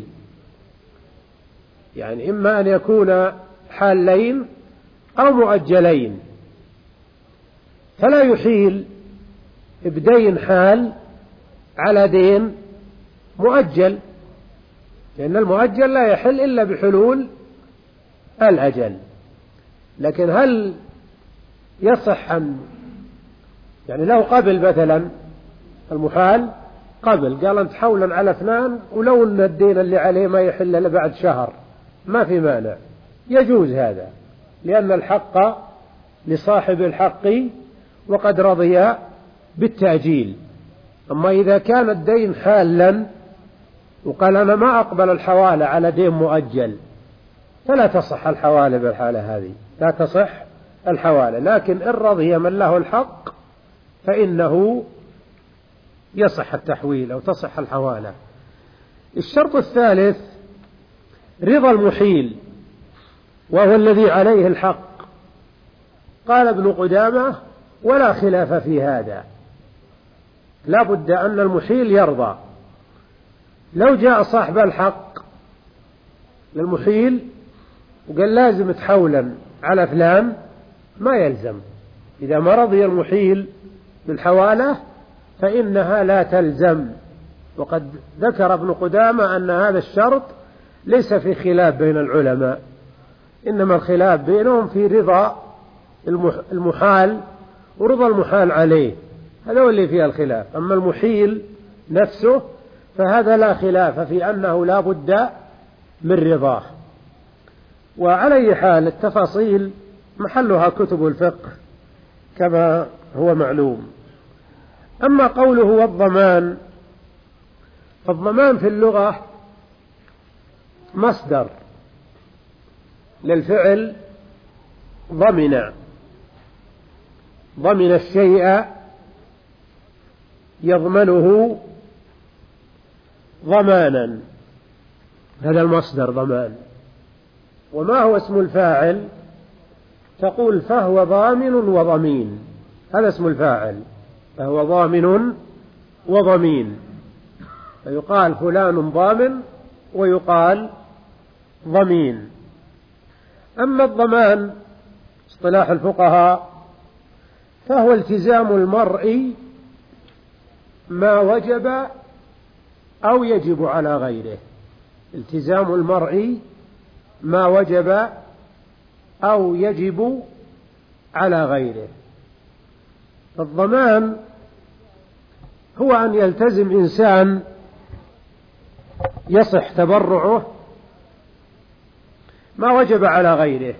يعني إما أن يكون حالين أو مؤجلين، فلا يحيل بدين حال على دين مؤجل، لأن المؤجل لا يحل إلا بحلول الأجل. لكن هل يصح أن يعني لو قبل مثلا المحال قبل قال أنت حولا على اثنان ولو أن الدين اللي عليه ما يحل إلا بعد شهر ما في مانع، يجوز هذا، لأن الحق لصاحب الحق وقد رضي بالتأجيل. أما إذا كان الدين حالا وقال أنا ما أقبل الحوالة على دين مؤجل فلا تصح الحوالة بالحالة هذه، لا تصح الحوالة. لكن إن رضي من له الحق فإنه يصح التحويل أو تصح الحوالة. الشرط الثالث رضا المحيل، وهو الذي عليه الحق. قال ابن قدامة ولا خلاف في هذا، لا بد أن المحيل يرضى. لو جاء صاحب الحق للمحيل وقال لازم تحولا على فلان ما يلزم، إذا ما رضي المحيل بالحوالة فإنها لا تلزم. وقد ذكر ابن قدامة أن هذا الشرط ليس في خلاف بين العلماء، إنما الخلاف بينهم في رضا المحال ورضا المحال عليه، هذا هو اللي فيه الخلاف. أما المحيل نفسه فهذا لا خلاف في أنه لا بد من رضاه. وعلى أي حال التفاصيل محلها كتب الفقه كما هو معلوم. أما قوله والضمان، فالضمان في اللغة مصدر للفعل ضمن، ضمن الشيء يضمنه ضمانا، هذا المصدر ضمان. وما هو اسم الفاعل؟ تقول فهو ضامن وضمين، هذا اسم الفاعل، فهو ضامن وضمين، فيقال فلان ضامن ويقال ضمين. أما الضمان اصطلاح الفقهاء فهو التزام المرء ما وجب أو يجب على غيره، التزام المرء ما وجب أو يجب على غيره. الضمان هو أن يلتزم إنسان يصح تبرعه ما وجب على غيره،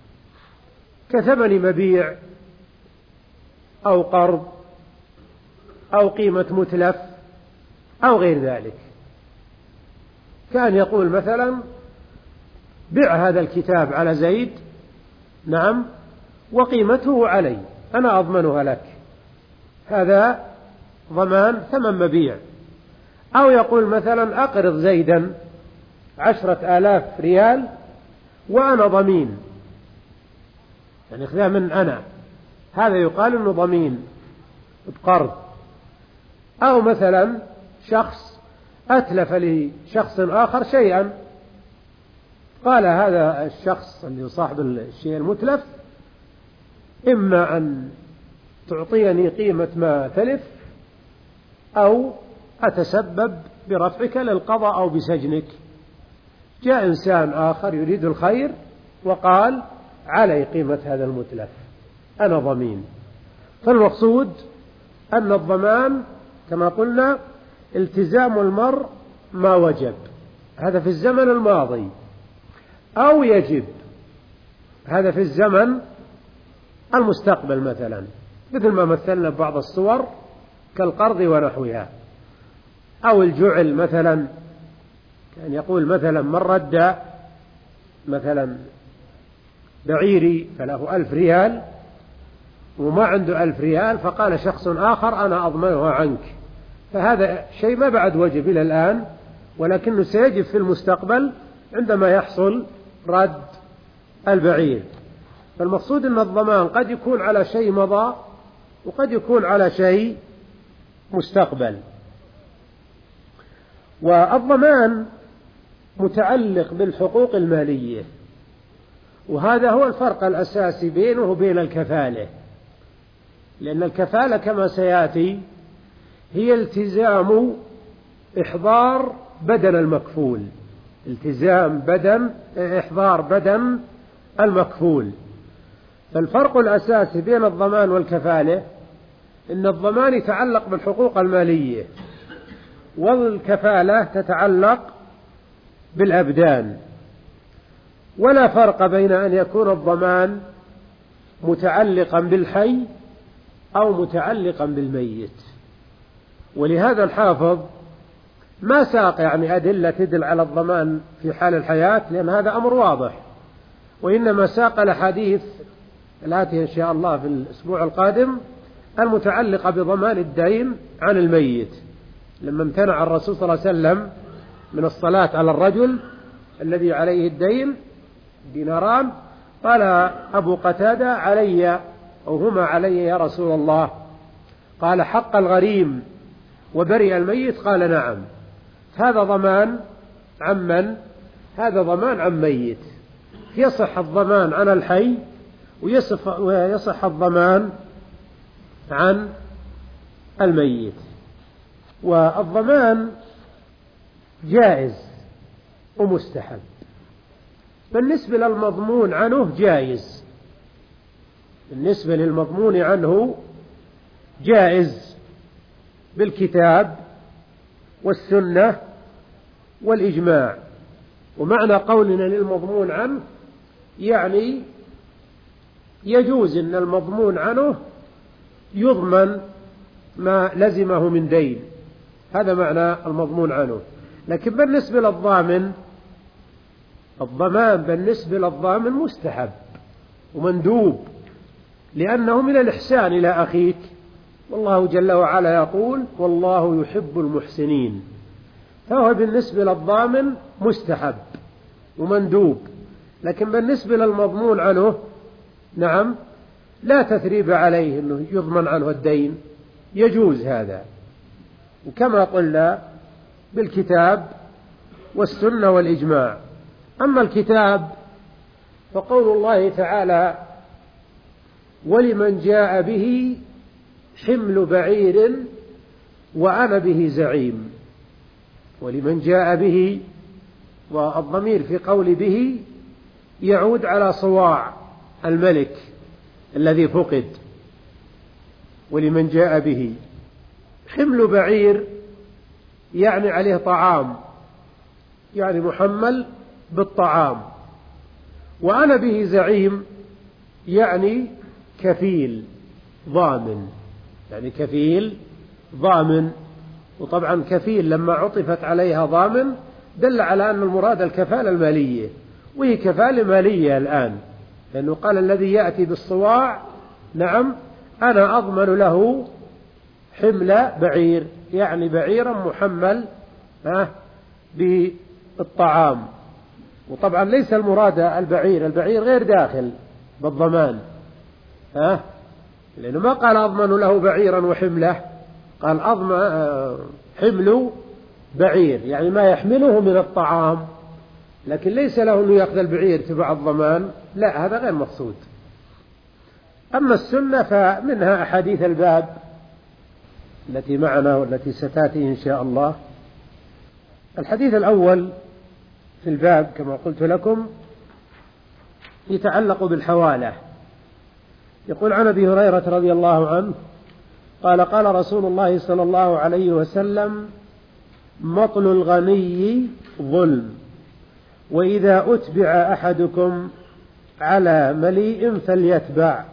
كثمن مبيع أو قرض أو قيمة متلف أو غير ذلك. كان يقول مثلا بع هذا الكتاب على زيد، نعم، وقيمته علي، أنا أضمنها لك، هذا ضمان ثمن مبيع. أو يقول مثلا أقرض زيدا عشرة آلاف ريال وأنا ضمين، يعني خذها من أنا، هذا يقال أنه ضمين بقرض. أو مثلا شخص أتلف لشخص آخر شيئا، قال هذا الشخص اللي صاحب الشيء المتلف إما أن تعطيني قيمة ما تلف أو أتسبب برفعك للقضاء أو بسجنك. جاء إنسان آخر يريد الخير وقال علي قيمة هذا المتلف، أنا ضمين. فالمقصود أن الضمان كما قلنا التزام المرء ما وجب، هذا في الزمن الماضي، أو يجب، هذا في الزمن المستقبل، مثلا مثل ما مثلنا ببعض الصور كالقرض ونحوها. أو الجعل، مثلا كان يقول مثلا من رد مثلا بعيري فله ألف ريال وما عنده ألف ريال، فقال شخص آخر أنا أضمنها عنك، فهذا شيء ما بعد وجب إلى الآن، ولكنه سيجب في المستقبل عندما يحصل رد البعير. فالمقصود أن الضمان قد يكون على شيء مضى وقد يكون على شيء مستقبل. والضمان متعلق بالحقوق المالية، وهذا هو الفرق الأساسي بينه وبين الكفالة، لأن الكفالة كما سيأتي هي التزام إحضار بدن المكفول، التزام بدن إحضار بدن المكفول. فالفرق الأساسي بين الضمان والكفالة إن الضمان يتعلق بالحقوق المالية، والكفالة تتعلق بالأبدان. ولا فرق بين أن يكون الضمان متعلقا بالحي أو متعلقا بالميت. ولهذا الحافظ ما ساق يعني أدلة تدل على الضمان في حال الحياة، لأن هذا أمر واضح، وإنما ساق الأحاديث الآتية إن شاء الله في الأسبوع القادم المتعلقة بضمان الدين عن الميت، لما امتنع الرسول صلى الله عليه وسلم من الصلاة على الرجل الذي عليه الدين ديناران، قال أبو قتادة علي أو هما علي يا رسول الله؟ قال حق الغريم وبرئ الميت؟ قال نعم. هذا ضمان عمن؟ هذا ضمان عن ميت. يصح الضمان عن الحي ويصح, ويصح الضمان عن الميت. والضمان جائز ومستحب. بالنسبة للمضمون عنه جائز، بالنسبة للمضمون عنه جائز بالكتاب والسنة والإجماع. ومعنى قولنا للمضمون عنه يعني يجوز أن المضمون عنه يضمن ما لزمه من دين، هذا معنى المضمون عنه. لكن بالنسبة للضامن، الضمان بالنسبة للضامن مستحب ومندوب، لأنه من الإحسان إلى أخيك، والله جل وعلا يقول والله يحب المحسنين. فهو بالنسبة للضامن مستحب ومندوب. لكن بالنسبة للمضمون عنه نعم لا تثريب عليه أنه يضمن عنه الدين، يجوز هذا. وكما قلنا بالكتاب والسنة والإجماع. أما الكتاب فقول الله تعالى ولمن جاء به حمل بعير وأنا به زعيم. ولمن جاء به، والضمير في قول به يعود على صواع الملك الذي فقد. ولمن جاء به حمل بعير يعني عليه طعام، يعني محمل بالطعام. وأنا به زعيم يعني كفيل ضامن، يعني كفيل ضامن. وطبعا كفيل لما عطفت عليها ضامن دل على أن المراد الكفالة المالية، وهي كفالة مالية الآن، لأنه قال الذي يأتي بالصواع نعم أنا أضمن له حمل بعير، يعني بعيرا محمل بالطعام. وطبعا ليس المراد البعير، البعير غير داخل بالضمان، ها لأنه ما قال أضمن له بعيرا وحمله، قال أضمن حمل بعير يعني ما يحمله من الطعام، لكن ليس له أنه يأخذ البعير تبع الضمان، لا هذا غير مقصود. أما السنة فمنها أحاديث الباب التي معنا والتي ستأتي إن شاء الله. الحديث الأول في الباب كما قلت لكم يتعلق بالحوالة. يقول عن أبي هريرة رضي الله عنه قال قال رسول الله صلى الله عليه وسلم مطل الغني ظلم، وإذا أتبع أحدكم على مليء فليتبع.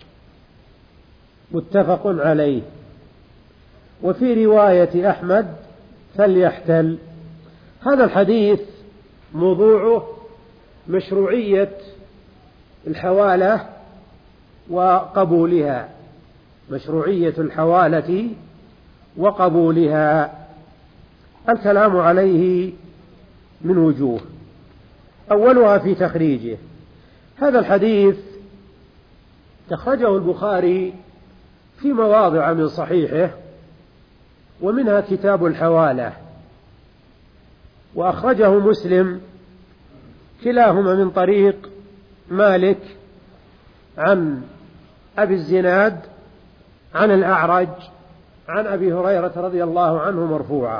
متفق عليه. وفي رواية أحمد فليحتل. هذا الحديث موضوعه مشروعية الحوالة وقبولها، مشروعية الحوالة وقبولها. الكلام عليه من وجوه، أولها في تخريجه. هذا الحديث تخرجه البخاري في مواضع من صحيحه، ومنها كتاب الحوالة، وأخرجه مسلم كلاهما من طريق مالك عن أبي الزناد عن الأعرج عن أبي هريرة رضي الله عنه مرفوعا،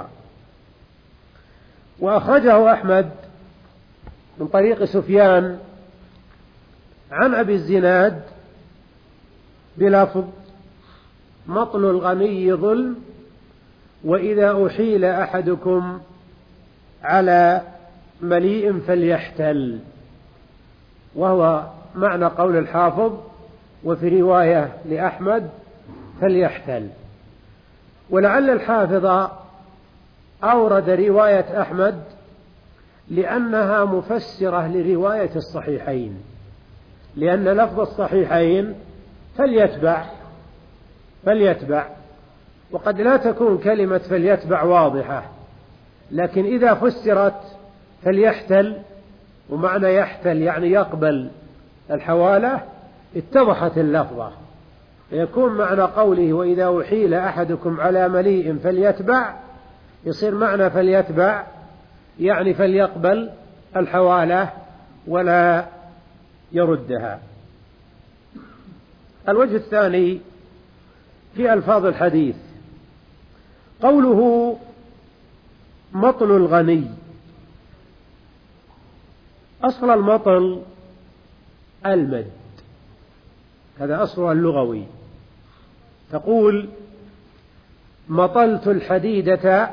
وأخرجه أحمد من طريق سفيان عن أبي الزناد بلفظ مطل الغني ظلم، وإذا أحيل أحدكم على مليء فليحتل، وهو معنى قول الحافظ وفي رواية لأحمد فليحتل. ولعل الحافظ أورد رواية أحمد لأنها مفسرة لرواية الصحيحين، لأن لفظ الصحيحين فليتبع فليتبع وقد لا تكون كلمة فليتبع واضحة، لكن إذا فسرت فليحتل، ومعنى يحتل يعني يقبل الحوالة، اتضحت اللفظة، يكون معنى قوله وإذا أحيل أحدكم على مليء فليتبع، يصير معنى فليتبع يعني فليقبل الحوالة ولا يردها. الوجه الثاني في ألفاظ الحديث قوله مطل الغني. أصل المطل المد، هذا أصلها اللغوي. تقول مطلت الحديدة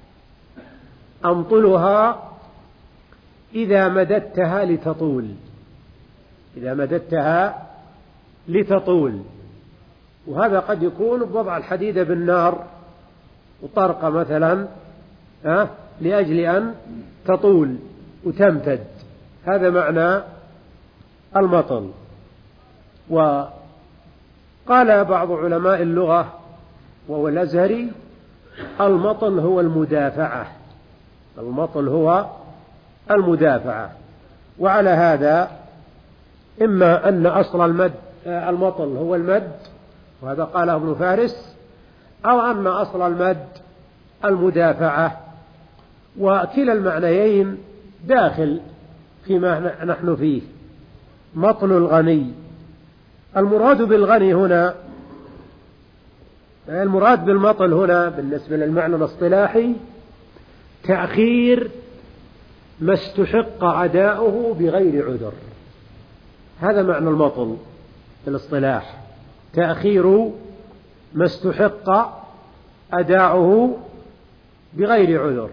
أمطلها إذا مددتها لتطول، إذا مددتها لتطول. وهذا قد يكون بوضع الحديدة بالنار وطرقة مثلا أه؟ لأجل أن تطول وتمتد، هذا معنى المطل. وقال بعض علماء اللغة وهو الأزهري المطل هو المدافعة، المطل هو المدافعة. وعلى هذا إما أن أصل المد المطل هو المد، وهذا قاله ابن فارس، أو أن أصل المد المدافعة، وكلا المعنيين داخل فيما نحن فيه. مطل الغني، المراد بالغني هنا، المراد بالمطل هنا بالنسبة للمعنى الاصطلاحي تأخير ما استحق أداؤه بغير عذر، هذا معنى المطل في الاصطلاح، تأخير ما استحق أداؤه بغير عذر.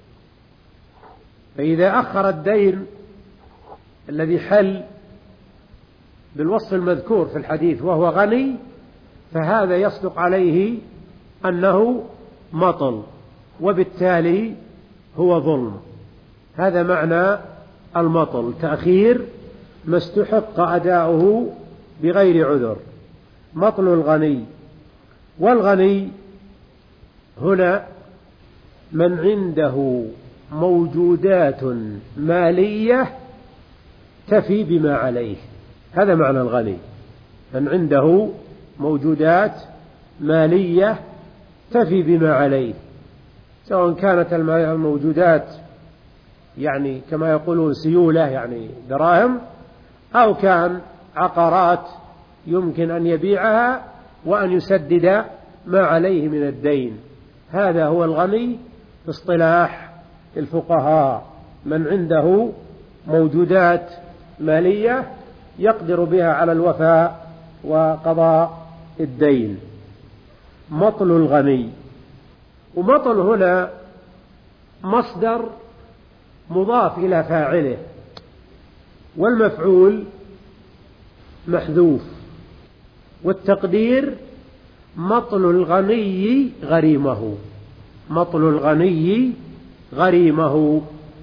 فإذا أخر الدين الذي حل بالوصف المذكور في الحديث وهو غني، فهذا يصدق عليه أنه مطل، وبالتالي هو ظلم. هذا معنى المطل، تأخير ما استحق أداؤه بغير عذر، مطل الغني. والغني هنا من عنده موجودات مالية تفي بما عليه، هذا معنى الغني، من عنده موجودات مالية تفي بما عليه، سواء كانت الموجودات يعني كما يقولون سيولة يعني دراهم، أو كان عقارات يمكن أن يبيعها وأن يسدد ما عليه من الدين. هذا هو الغني في اصطلاح الفقهاء، من عنده موجودات مالية يقدر بها على الوفاء وقضاء الدين، مطل الغني. ومطل هنا مصدر مضاف إلى فاعله، والمفعول محذوف، والتقدير مطل الغني غريمه، مطل الغني غريمه.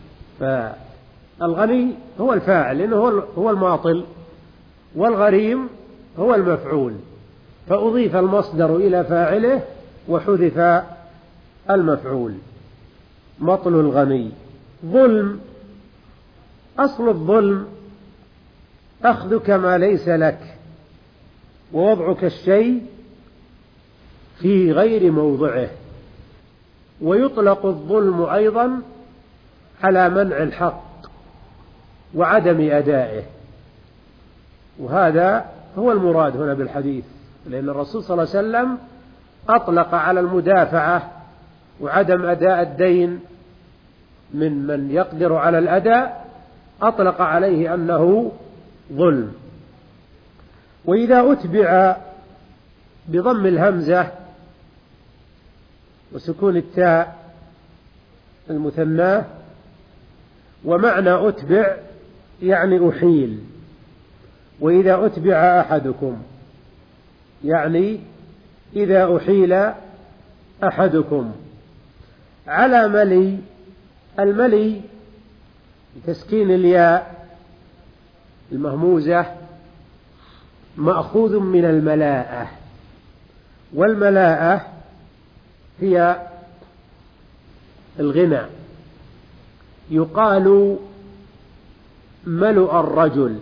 فالغني هو الفاعل لأنه هو الماطل، والغريم هو المفعول، فأضيف المصدر إلى فاعله وحذف المفعول. مطل الغني. ظلم، أصل الظلم أخذك ما ليس لك ووضعك الشيء في غير موضعه. ويطلق الظلم أيضا على منع الحق وعدم أدائه، وهذا هو المراد هنا بالحديث، لأن الرسول صلى الله عليه وسلم أطلق على المدافعة وعدم أداء الدين من من يقدر على الأداء، أطلق عليه أنه ظلم. وإذا أتبع بضم الهمزة وسكون التاء المثناه، ومعنى أتبع يعني أحيل. وإذا أتبع أحدكم يعني إذا أحيل أحدكم على ملي. الملي بتسكين الياء المهموزة مأخوذ من الملاءة، والملاءة هي الغنى. يقال ملؤ الرجل،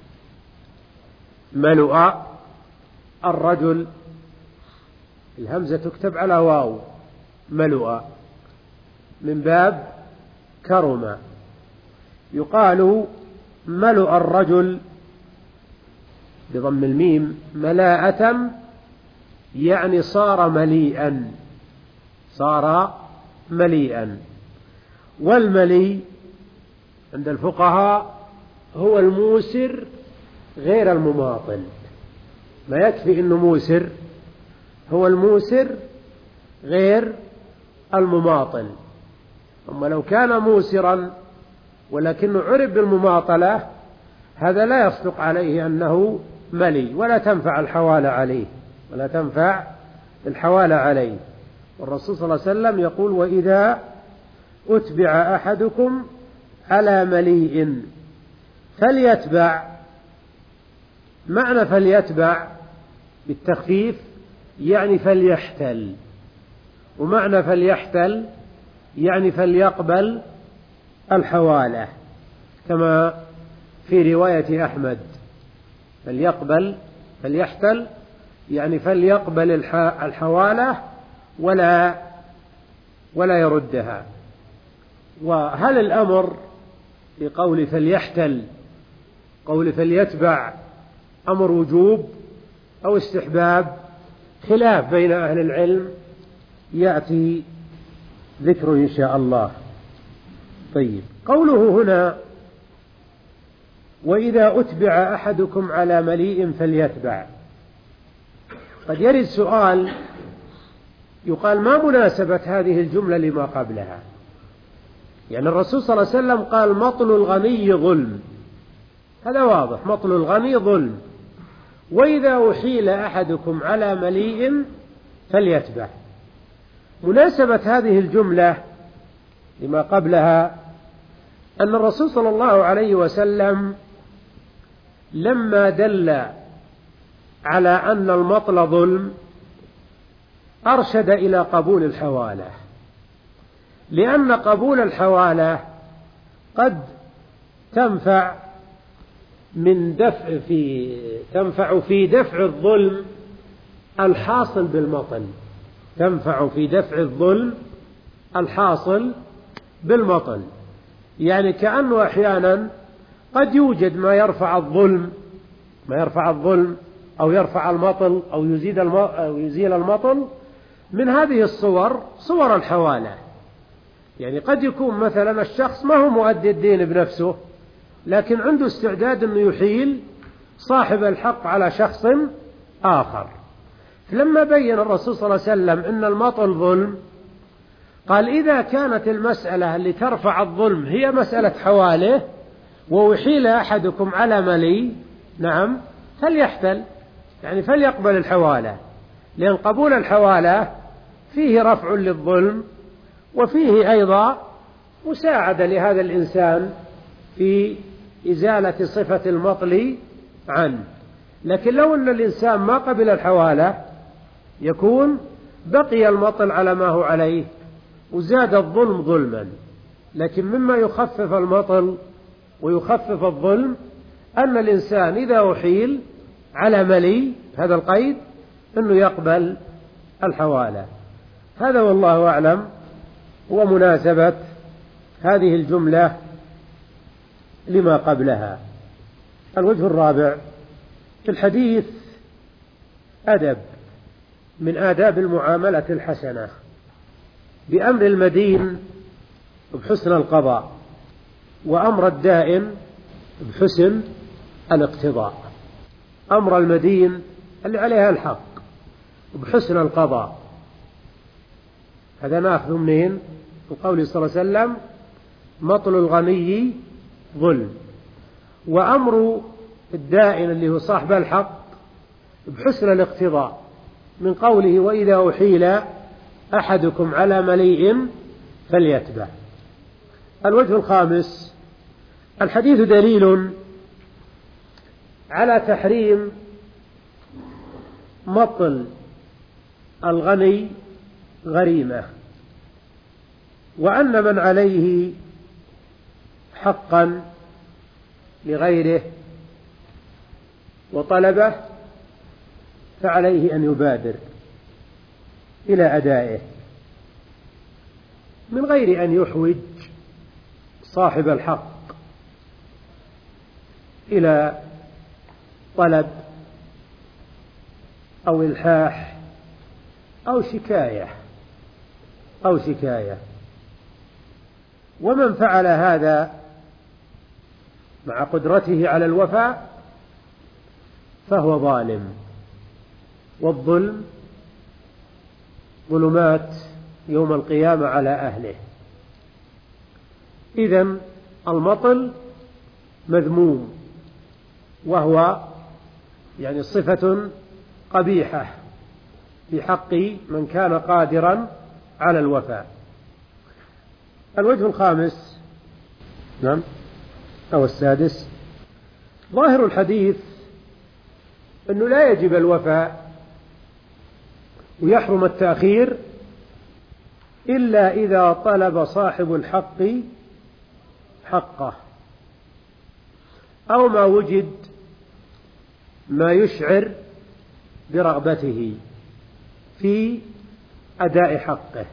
ملؤ الرجل، الهمزة تكتب على واو، ملؤ من باب كرم. يقال ملؤ الرجل بضم الميم ملاءة، يعني صار مليئا، صار مليئا. والملي عند الفقهاء هو الموسر غير المماطل، ما يكفي إنه موسر، هو الموسر غير المماطل. أما لو كان موسرا ولكنه عرف بالمماطلة هذا لا يصدق عليه أنه ملي، ولا تنفع الحوالة عليه، ولا تنفع الحوالة عليه. والرسول صلى الله عليه وسلم يقول وإذا أتبع أحدكم على مليء فليتبع. معنى فليتبع بالتخفيف يعني فليحتل، ومعنى فليحتل يعني فليقبل الحوالة، كما في رواية أحمد فليقبل فليحتل يعني فليقبل الحوالة ولا ولا يردها. وهل الأمر في قول فليحتل قول فليتبع أمر وجوب أو استحباب؟ خلاف بين أهل العلم يأتي ذكره إن شاء الله. طيب، قوله هنا وإذا أتبع أحدكم على مليء فليتبع، قد يرد سؤال يقال ما مناسبة هذه الجملة لما قبلها؟ يعني الرسول صلى الله عليه وسلم قال مطل الغني ظلم، هذا واضح، مطل الغني ظلم. وإذا أحيل أحدكم على مليء فليتبع، مناسبة هذه الجملة لما قبلها أن الرسول صلى الله عليه وسلم لما دل على أن المطل ظلم أرشد إلى قبول الحوالة، لأن قبول الحوالة قد تنفع من دفع في تنفع في دفع الظلم الحاصل بالمطل، تنفع في دفع الظلم الحاصل بالمطل. يعني كأنه أحيانا قد يوجد ما يرفع الظلم ما يرفع الظلم أو يرفع المطل أو يزيد أو يزيل المطل من هذه الصور، صور الحوالة. يعني قد يكون مثلا الشخص ما هو مؤدي الدين بنفسه، لكن عنده استعداد أنه يحيل صاحب الحق على شخص آخر. لما بين الرسول صلى الله عليه وسلم أن المطل ظلم قال إذا كانت المسألة اللي ترفع الظلم هي مسألة حواله وأحيل أحدكم على ملي، نعم، فليحتل، يعني فليقبل الحوالة، لأن قبول الحوالة فيه رفع للظلم وفيه أيضا مساعدة لهذا الإنسان في إزالة صفة المطل عنه. لكن لو أن الإنسان ما قبل الحوالة يكون بقي المطل على ما هو عليه وزاد الظلم ظلما. لكن مما يخفف المطل ويخفف الظلم أن الإنسان إذا أحيل على ملي هذا القيد أنه يقبل الحوالة. هذا والله أعلم هو مناسبة هذه الجملة لما قبلها. الوجه الرابع في الحديث أدب من آداب المعاملة الحسنة بأمر المدين بحسن القضاء وأمر الدائن بحسن الاقتضاء. أمر المدين اللي عليها الحق بحسن القضاء، هذا ناخذ منين؟ من قوله صلى الله عليه وسلم مطل الغني ظلم. وأمر الدائن اللي هو صاحب الحق بحسن الاقتضاء من قوله وإذا أحيل أحدكم على مليء فليتبع. الوجه الخامس الحديث دليل على تحريم مطل الغني غريمة، وأن من عليه حقا لغيره وطلبه فعليه أن يبادر إلى أدائه من غير أن يحوج صاحب الحق إلى طلب أو إلحاح أو شكاية أو شكاية. ومن فعل هذا مع قدرته على الوفاء فهو ظالم، والظلم ظلمات يوم القيامة على أهله. إذن المطل مذموم، وهو يعني صفة قبيحة في حق من كان قادرا على الوفاء. الوجه الخامس نعم أو السادس ظاهر الحديث أنه لا يجب الوفاء ويحرم التأخير إلا إذا طلب صاحب الحق حقه أو ما وجد ما يشعر برغبته في أداء حقه.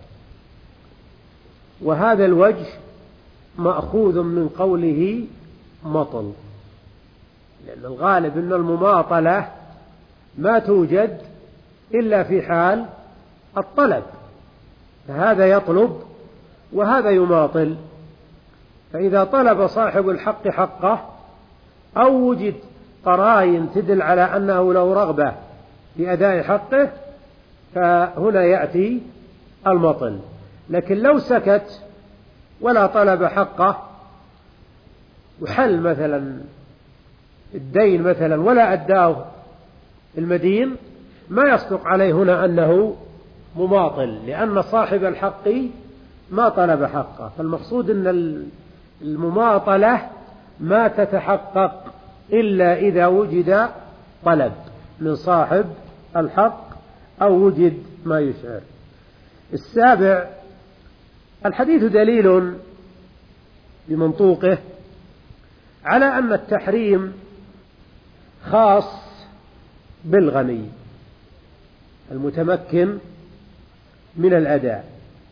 وهذا الوجه مأخوذ من قوله مطل، لأن الغالب أن المماطلة ما توجد إلا في حال الطلب، فهذا يطلب وهذا يماطل. فإذا طلب صاحب الحق حقه أو وجد قرائن تدل على أنه له رغبة في أداء حقه فهنا يأتي المطل. لكن لو سكت ولا طلب حقه وحل مثلا الدين مثلا ولا أداه المدين ما يصدق عليه هنا أنه مماطل، لأن صاحب الحق ما طلب حقه. فالمقصود أن المماطلة ما تتحقق إلا إذا وجد طلب من صاحب الحق أو وجد ما يشعر. السابع الحديث دليل بمنطوقه على أن التحريم خاص بالغني المتمكن من الأداء،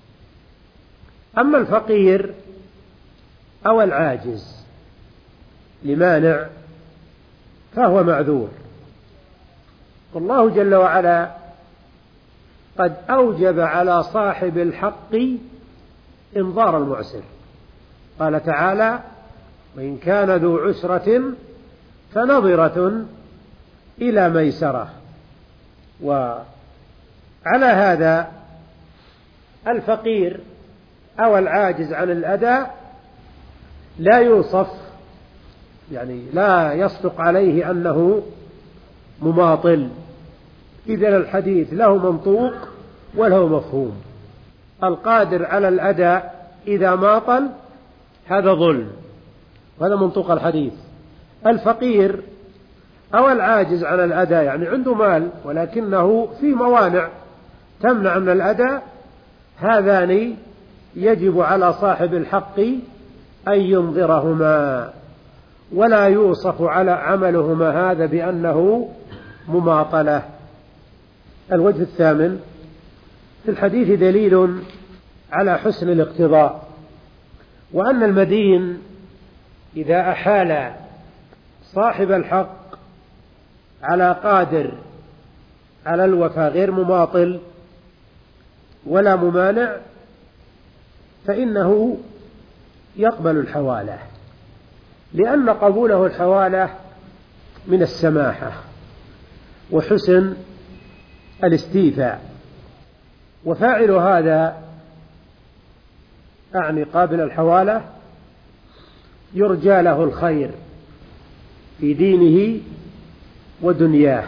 أما الفقير أو العاجز لمانع فهو معذور. والله جل وعلا قد أوجب على صاحب الحق إنظار المعسر، قال تعالى وإن كان ذو عسرة فنظرة إلى ميسرة. وعلى هذا الفقير أو العاجز عن الأداء لا يوصف، يعني لا يصدق عليه أنه مماطل. إذن الحديث له منطوق وله مفهوم. القادر على الأداء إذا ماطل هذا ظلم، وهذا منطوق الحديث. الفقير أو العاجز عن الأداء يعني عنده مال ولكنه في موانع تمنع من الأداء، هذان يجب على صاحب الحق أن ينظرهما، ولا يوصف على عملهما هذا بأنه مماطلة. الوجه الثامن: في الحديث دليل على حسن الاقتضاء، وأن المدين إذا أحال صاحب الحق على قادر على الوفاء غير مماطل ولا ممانع فإنه يقبل الحوالة، لأن قبوله الحوالة من السماحة وحسن الاستيفاء. وفاعل هذا أعني قابل الحوالة يرجى له الخير في دينه ودنياه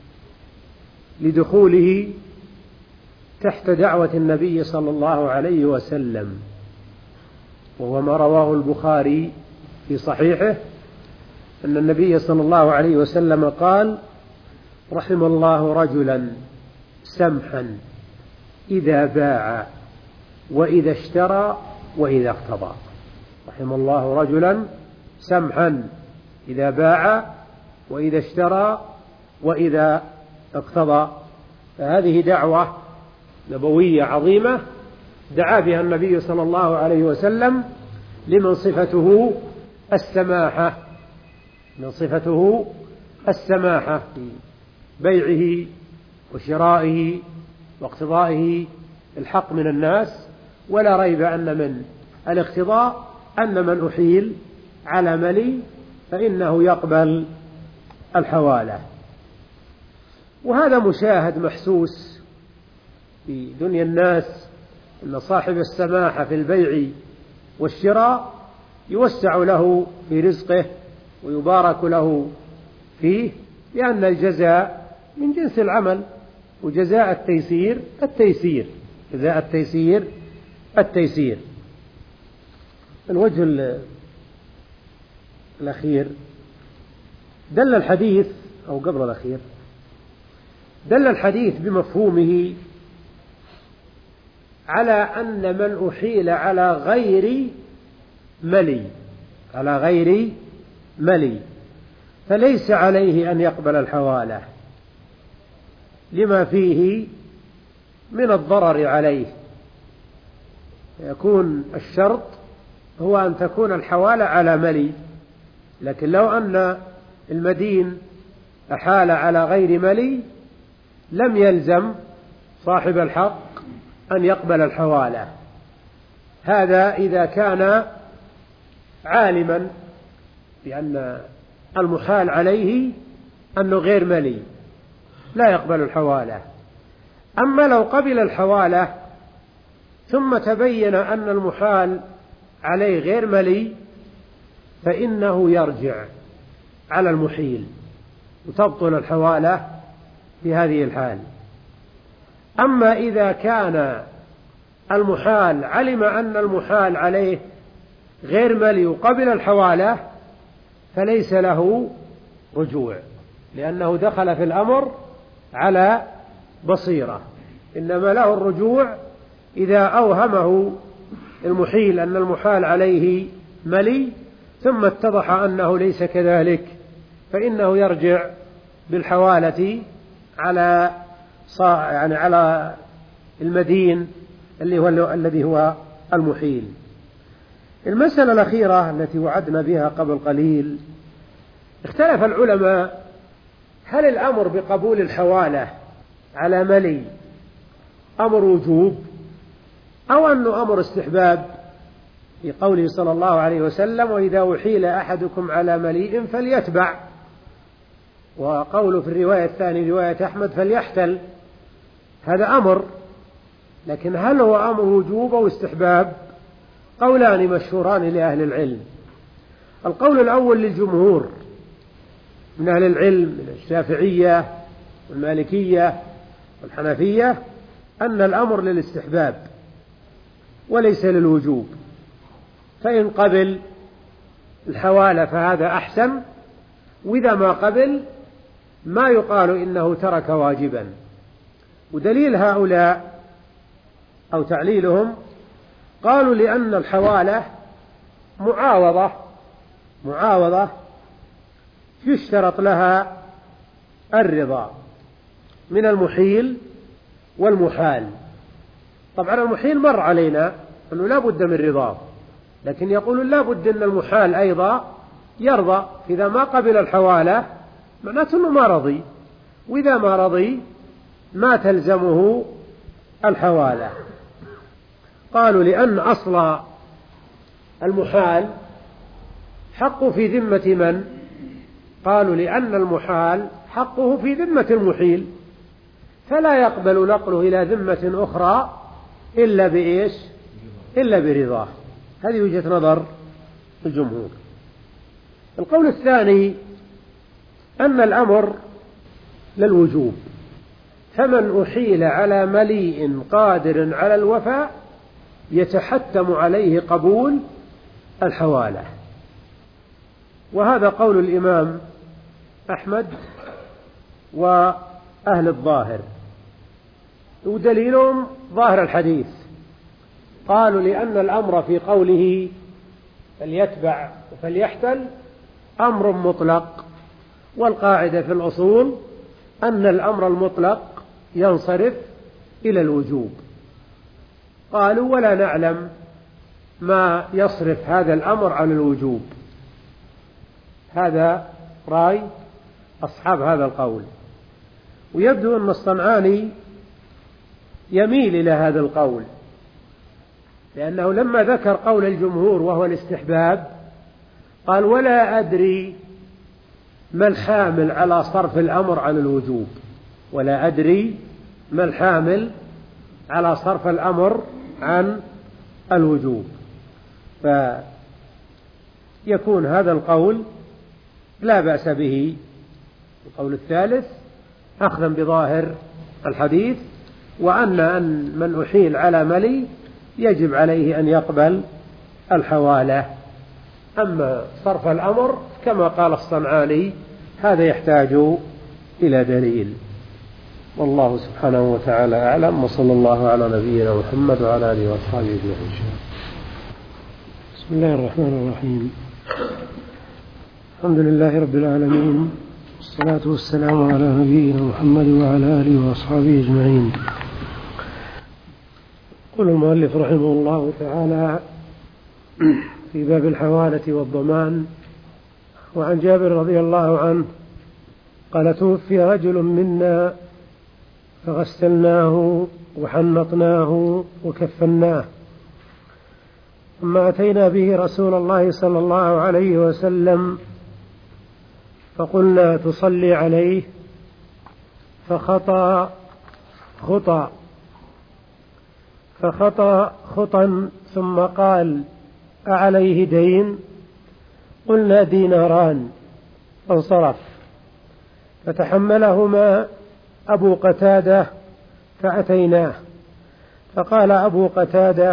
لدخوله تحت دعوة النبي صلى الله عليه وسلم، وهو ما رواه البخاري في صحيحه أن النبي صلى الله عليه وسلم قال: رحم الله رجلا سمحا إذا باع وإذا اشترى وإذا اقتضى. رحم الله رجلا سمحا إذا باع وإذا اشترى وإذا اقتضى. فهذه دعوة نبوية عظيمة دعا بها النبي صلى الله عليه وسلم لمن صفته السماحة، من صفته السماحة في بيعه وشرائه واقتضائه الحق من الناس. ولا ريب أن من الاقتضاء أن من أحيل على ملي فإنه يقبل الحوالة. وهذا مشاهد محسوس في دنيا الناس، أن صاحب السماحة في البيع والشراء يوسع له في رزقه ويبارك له فيه، لأن الجزاء من جنس العمل، وجزاء التيسير التيسير جزاء التيسير التيسير. الوجه الأخير: دل الحديث أو قبل الأخير دل الحديث بمفهومه على أن من أحيل على غير ملي على غير ملي فليس عليه أن يقبل الحوالة لما فيه من الضرر عليه. يكون الشرط هو أن تكون الحوالة على ملي، لكن لو أن المدين أحال على غير ملي لم يلزم صاحب الحق أن يقبل الحوالة. هذا إذا كان عالما بأن المحال عليه أنه غير ملي لا يقبل الحوالة. أما لو قبل الحوالة ثم تبين أن المحال عليه غير ملي فإنه يرجع على المحيل وتبطل الحوالة في هذه الحال. أما إذا كان المحال علم أن المحال عليه غير ملي وقبل الحوالة فليس له رجوع، لأنه دخل في الأمر على بصيرة. إنما له الرجوع إذا أوهمه المحيل أن المحال عليه ملي ثم اتضح أنه ليس كذلك، فإنه يرجع بالحوالة على يعني على المدين اللي هو الذي هو المحيل. المسألة الأخيرة التي وعدنا بها قبل قليل: اختلف العلماء هل الأمر بقبول الحوالة على ملي أمر وجوب أو أنه أمر استحباب، في قوله صلى الله عليه وسلم: وإذا أحيل أحدكم على مليء فليتبع، وقوله في الرواية الثانية رواية أحمد فليحتل. هذا أمر، لكن هل هو أمر وجوب أو استحباب؟ قولان مشهوران لأهل العلم. القول الأول للجمهور من أهل العلم من الشافعية والمالكية والحنفية أن الأمر للاستحباب وليس للوجوب، فإن قبل الحوالة فهذا أحسن، وإذا ما قبل ما يقال إنه ترك واجبا. ودليل هؤلاء أو تعليلهم قالوا لأن الحوالة معاوضة معاوضة يشترط لها الرضا من المحيل والمحال. طبعا المحيل مر علينا أنه لا بد من رضاه، لكن يقولون لا بد أن المحال أيضا يرضى. إذا ما قبل الحوالة معناته أنه ما رضي، وإذا ما رضي ما تلزمه الحوالة. قالوا لأن أصل المحال حقه في ذمة من؟ قالوا لأن المحال حقه في ذمة المحيل، فلا يقبل نقله إلى ذمة أخرى إلا بإيش؟ إلا برضاه. هذه وجهة نظر الجمهور. القول الثاني أن الأمر للوجوب، فمن أحيل على مليء قادر على الوفاء يتحتم عليه قبول الحوالة. وهذا قول الإمام أحمد وأهل الظاهر، ودليلهم ظاهر الحديث. قالوا لأن الأمر في قوله فليتبع فليحتل أمر مطلق، والقاعدة في الأصول أن الأمر المطلق ينصرف إلى الوجوب. قالوا ولا نعلم ما يصرف هذا الأمر عن الوجوب. هذا رأي أصحاب هذا القول، ويبدو أن الصنعاني يميل إلى هذا القول، لأنه لما ذكر قول الجمهور وهو الاستحباب قال ولا أدري ما الحامل على صرف الأمر عن الوجوب، ولا أدري ما الحامل على صرف الأمر عن الوجوب. فيكون هذا القول لا بأس به. القول الثالث أخذا بظاهر الحديث، وأن أن من أحيل على ملي يجب عليه أن يقبل الحوالة. أما صرف الأمر كما قال الصنعاني هذا يحتاج إلى دليل. والله سبحانه وتعالى أعلم، وصلى الله على نبينا محمد وعلى آله وأصحابه أجمعين. بسم الله الرحمن الرحيم. الحمد لله رب العالمين، والصلاة والسلام على نبينا محمد وعلى آله وأصحابه أجمعين. يقول المؤلف رحمه الله تعالى في باب الحوالة والضمان: وعن جابر رضي الله عنه قال: توفي رجل منا فغسلناه وحنطناه وكفناه، ثم أتينا به رسول الله صلى الله عليه وسلم فقلنا: تصلي عليه؟ فخطى خطى فخطى خطا ثم قال: أعليه دين؟ قلنا: ديناران. فانصرف. فتحملهما أبو قتادة فأتيناه، فقال أبو قتادة: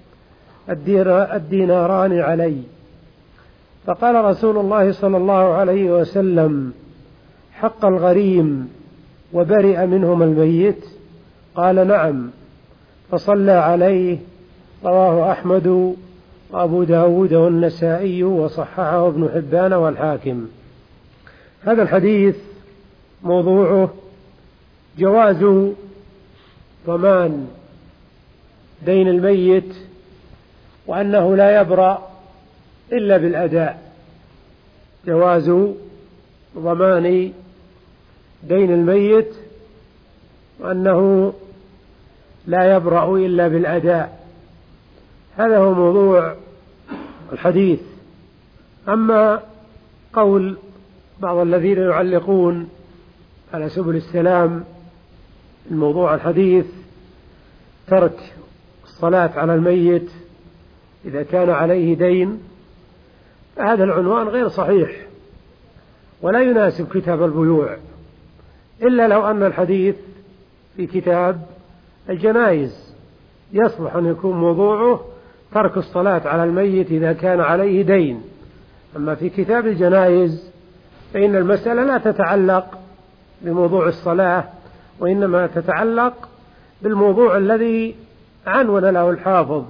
الديناران علي. فقال رسول الله صلى الله عليه وسلم: حق الغريم وبرئ منهما الميت؟ قال: نعم. فصلى عليه. رواه أحمد وأبو داود والنسائي وصححه ابن حبان والحاكم. هذا الحديث موضوعه جواز ضمان دين الميت، وأنه لا يبرأ إلا بالأداء. جواز ضمان دين الميت وأنه لا يبرأ إلا بالأداء. هذا هو موضوع الحديث. أما قول بعض الذين يعلقون على سبل السلام الموضوع الحديث ترك الصلاة على الميت إذا كان عليه دين، فهذا العنوان غير صحيح ولا يناسب كتاب البيوع، إلا لو أن الحديث في كتاب الجنائز يصلح أن يكون موضوعه ترك الصلاة على الميت إذا كان عليه دين. أما في كتاب الجنائز فإن المسألة لا تتعلق بموضوع الصلاة، وإنما تتعلق بالموضوع الذي عنون له الحافظ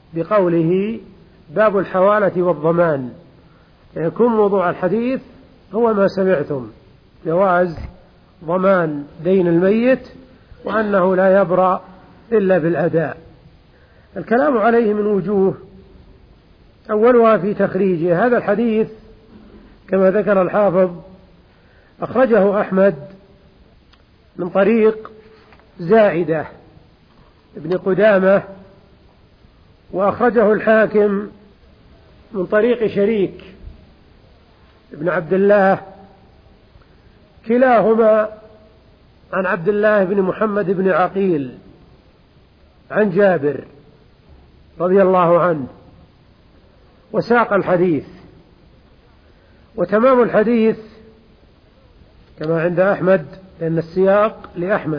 بقوله باب الحوالة والضمان، يكون موضوع الحديث هو ما سمعتم، جواز ضمان دين الميت وأنه لا يبرأ إلا بالأداء. الكلام عليه من وجوه، أولها في تخريجه. هذا الحديث كما ذكر الحافظ أخرجه أحمد من طريق زائدة ابن قدامة، وأخرجه الحاكم من طريق شريك ابن عبد الله، كلاهما عن عبد الله بن محمد بن عقيل عن جابر رضي الله عنه، وساق الحديث. وتمام الحديث كما عند أحمد، لأن السياق لأحمد،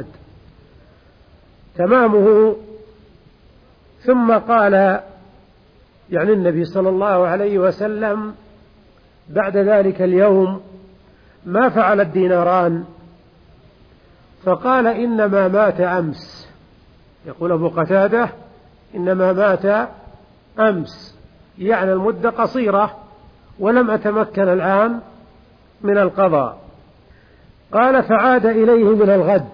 تمامه ثم قال يعني النبي صلى الله عليه وسلم بعد ذلك اليوم ما فعل الديناران؟ فقال إنما مات أمس. يقول أبو قتادة إنما مات أمس، يعني المدة قصيرة ولم أتمكن الآن من القضاء. قال فعاد إليه من الغد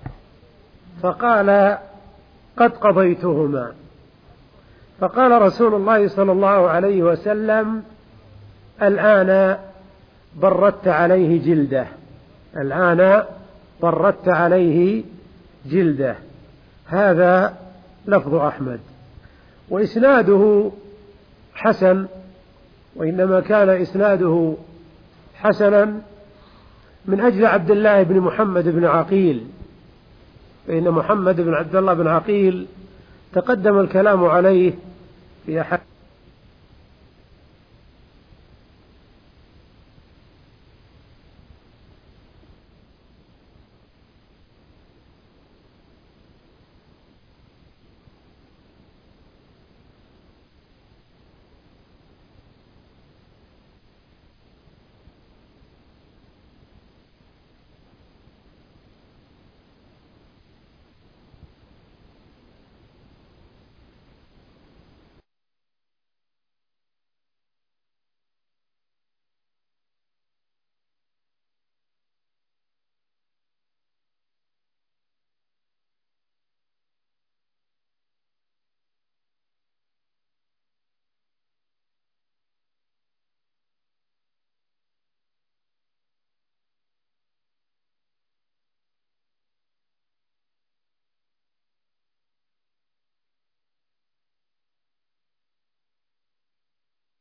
فقال قد قضيتهما. فقال رسول الله صلى الله عليه وسلم الآن بردت عليه جلده، الآن بردت عليه جلده. هذا لفظ أحمد، وإسناده حسن، وإنما كان إسناده حسنا من أجل عبد الله بن محمد بن عقيل، فإن محمد بن عبد الله بن عقيل تقدم الكلام عليه في أحد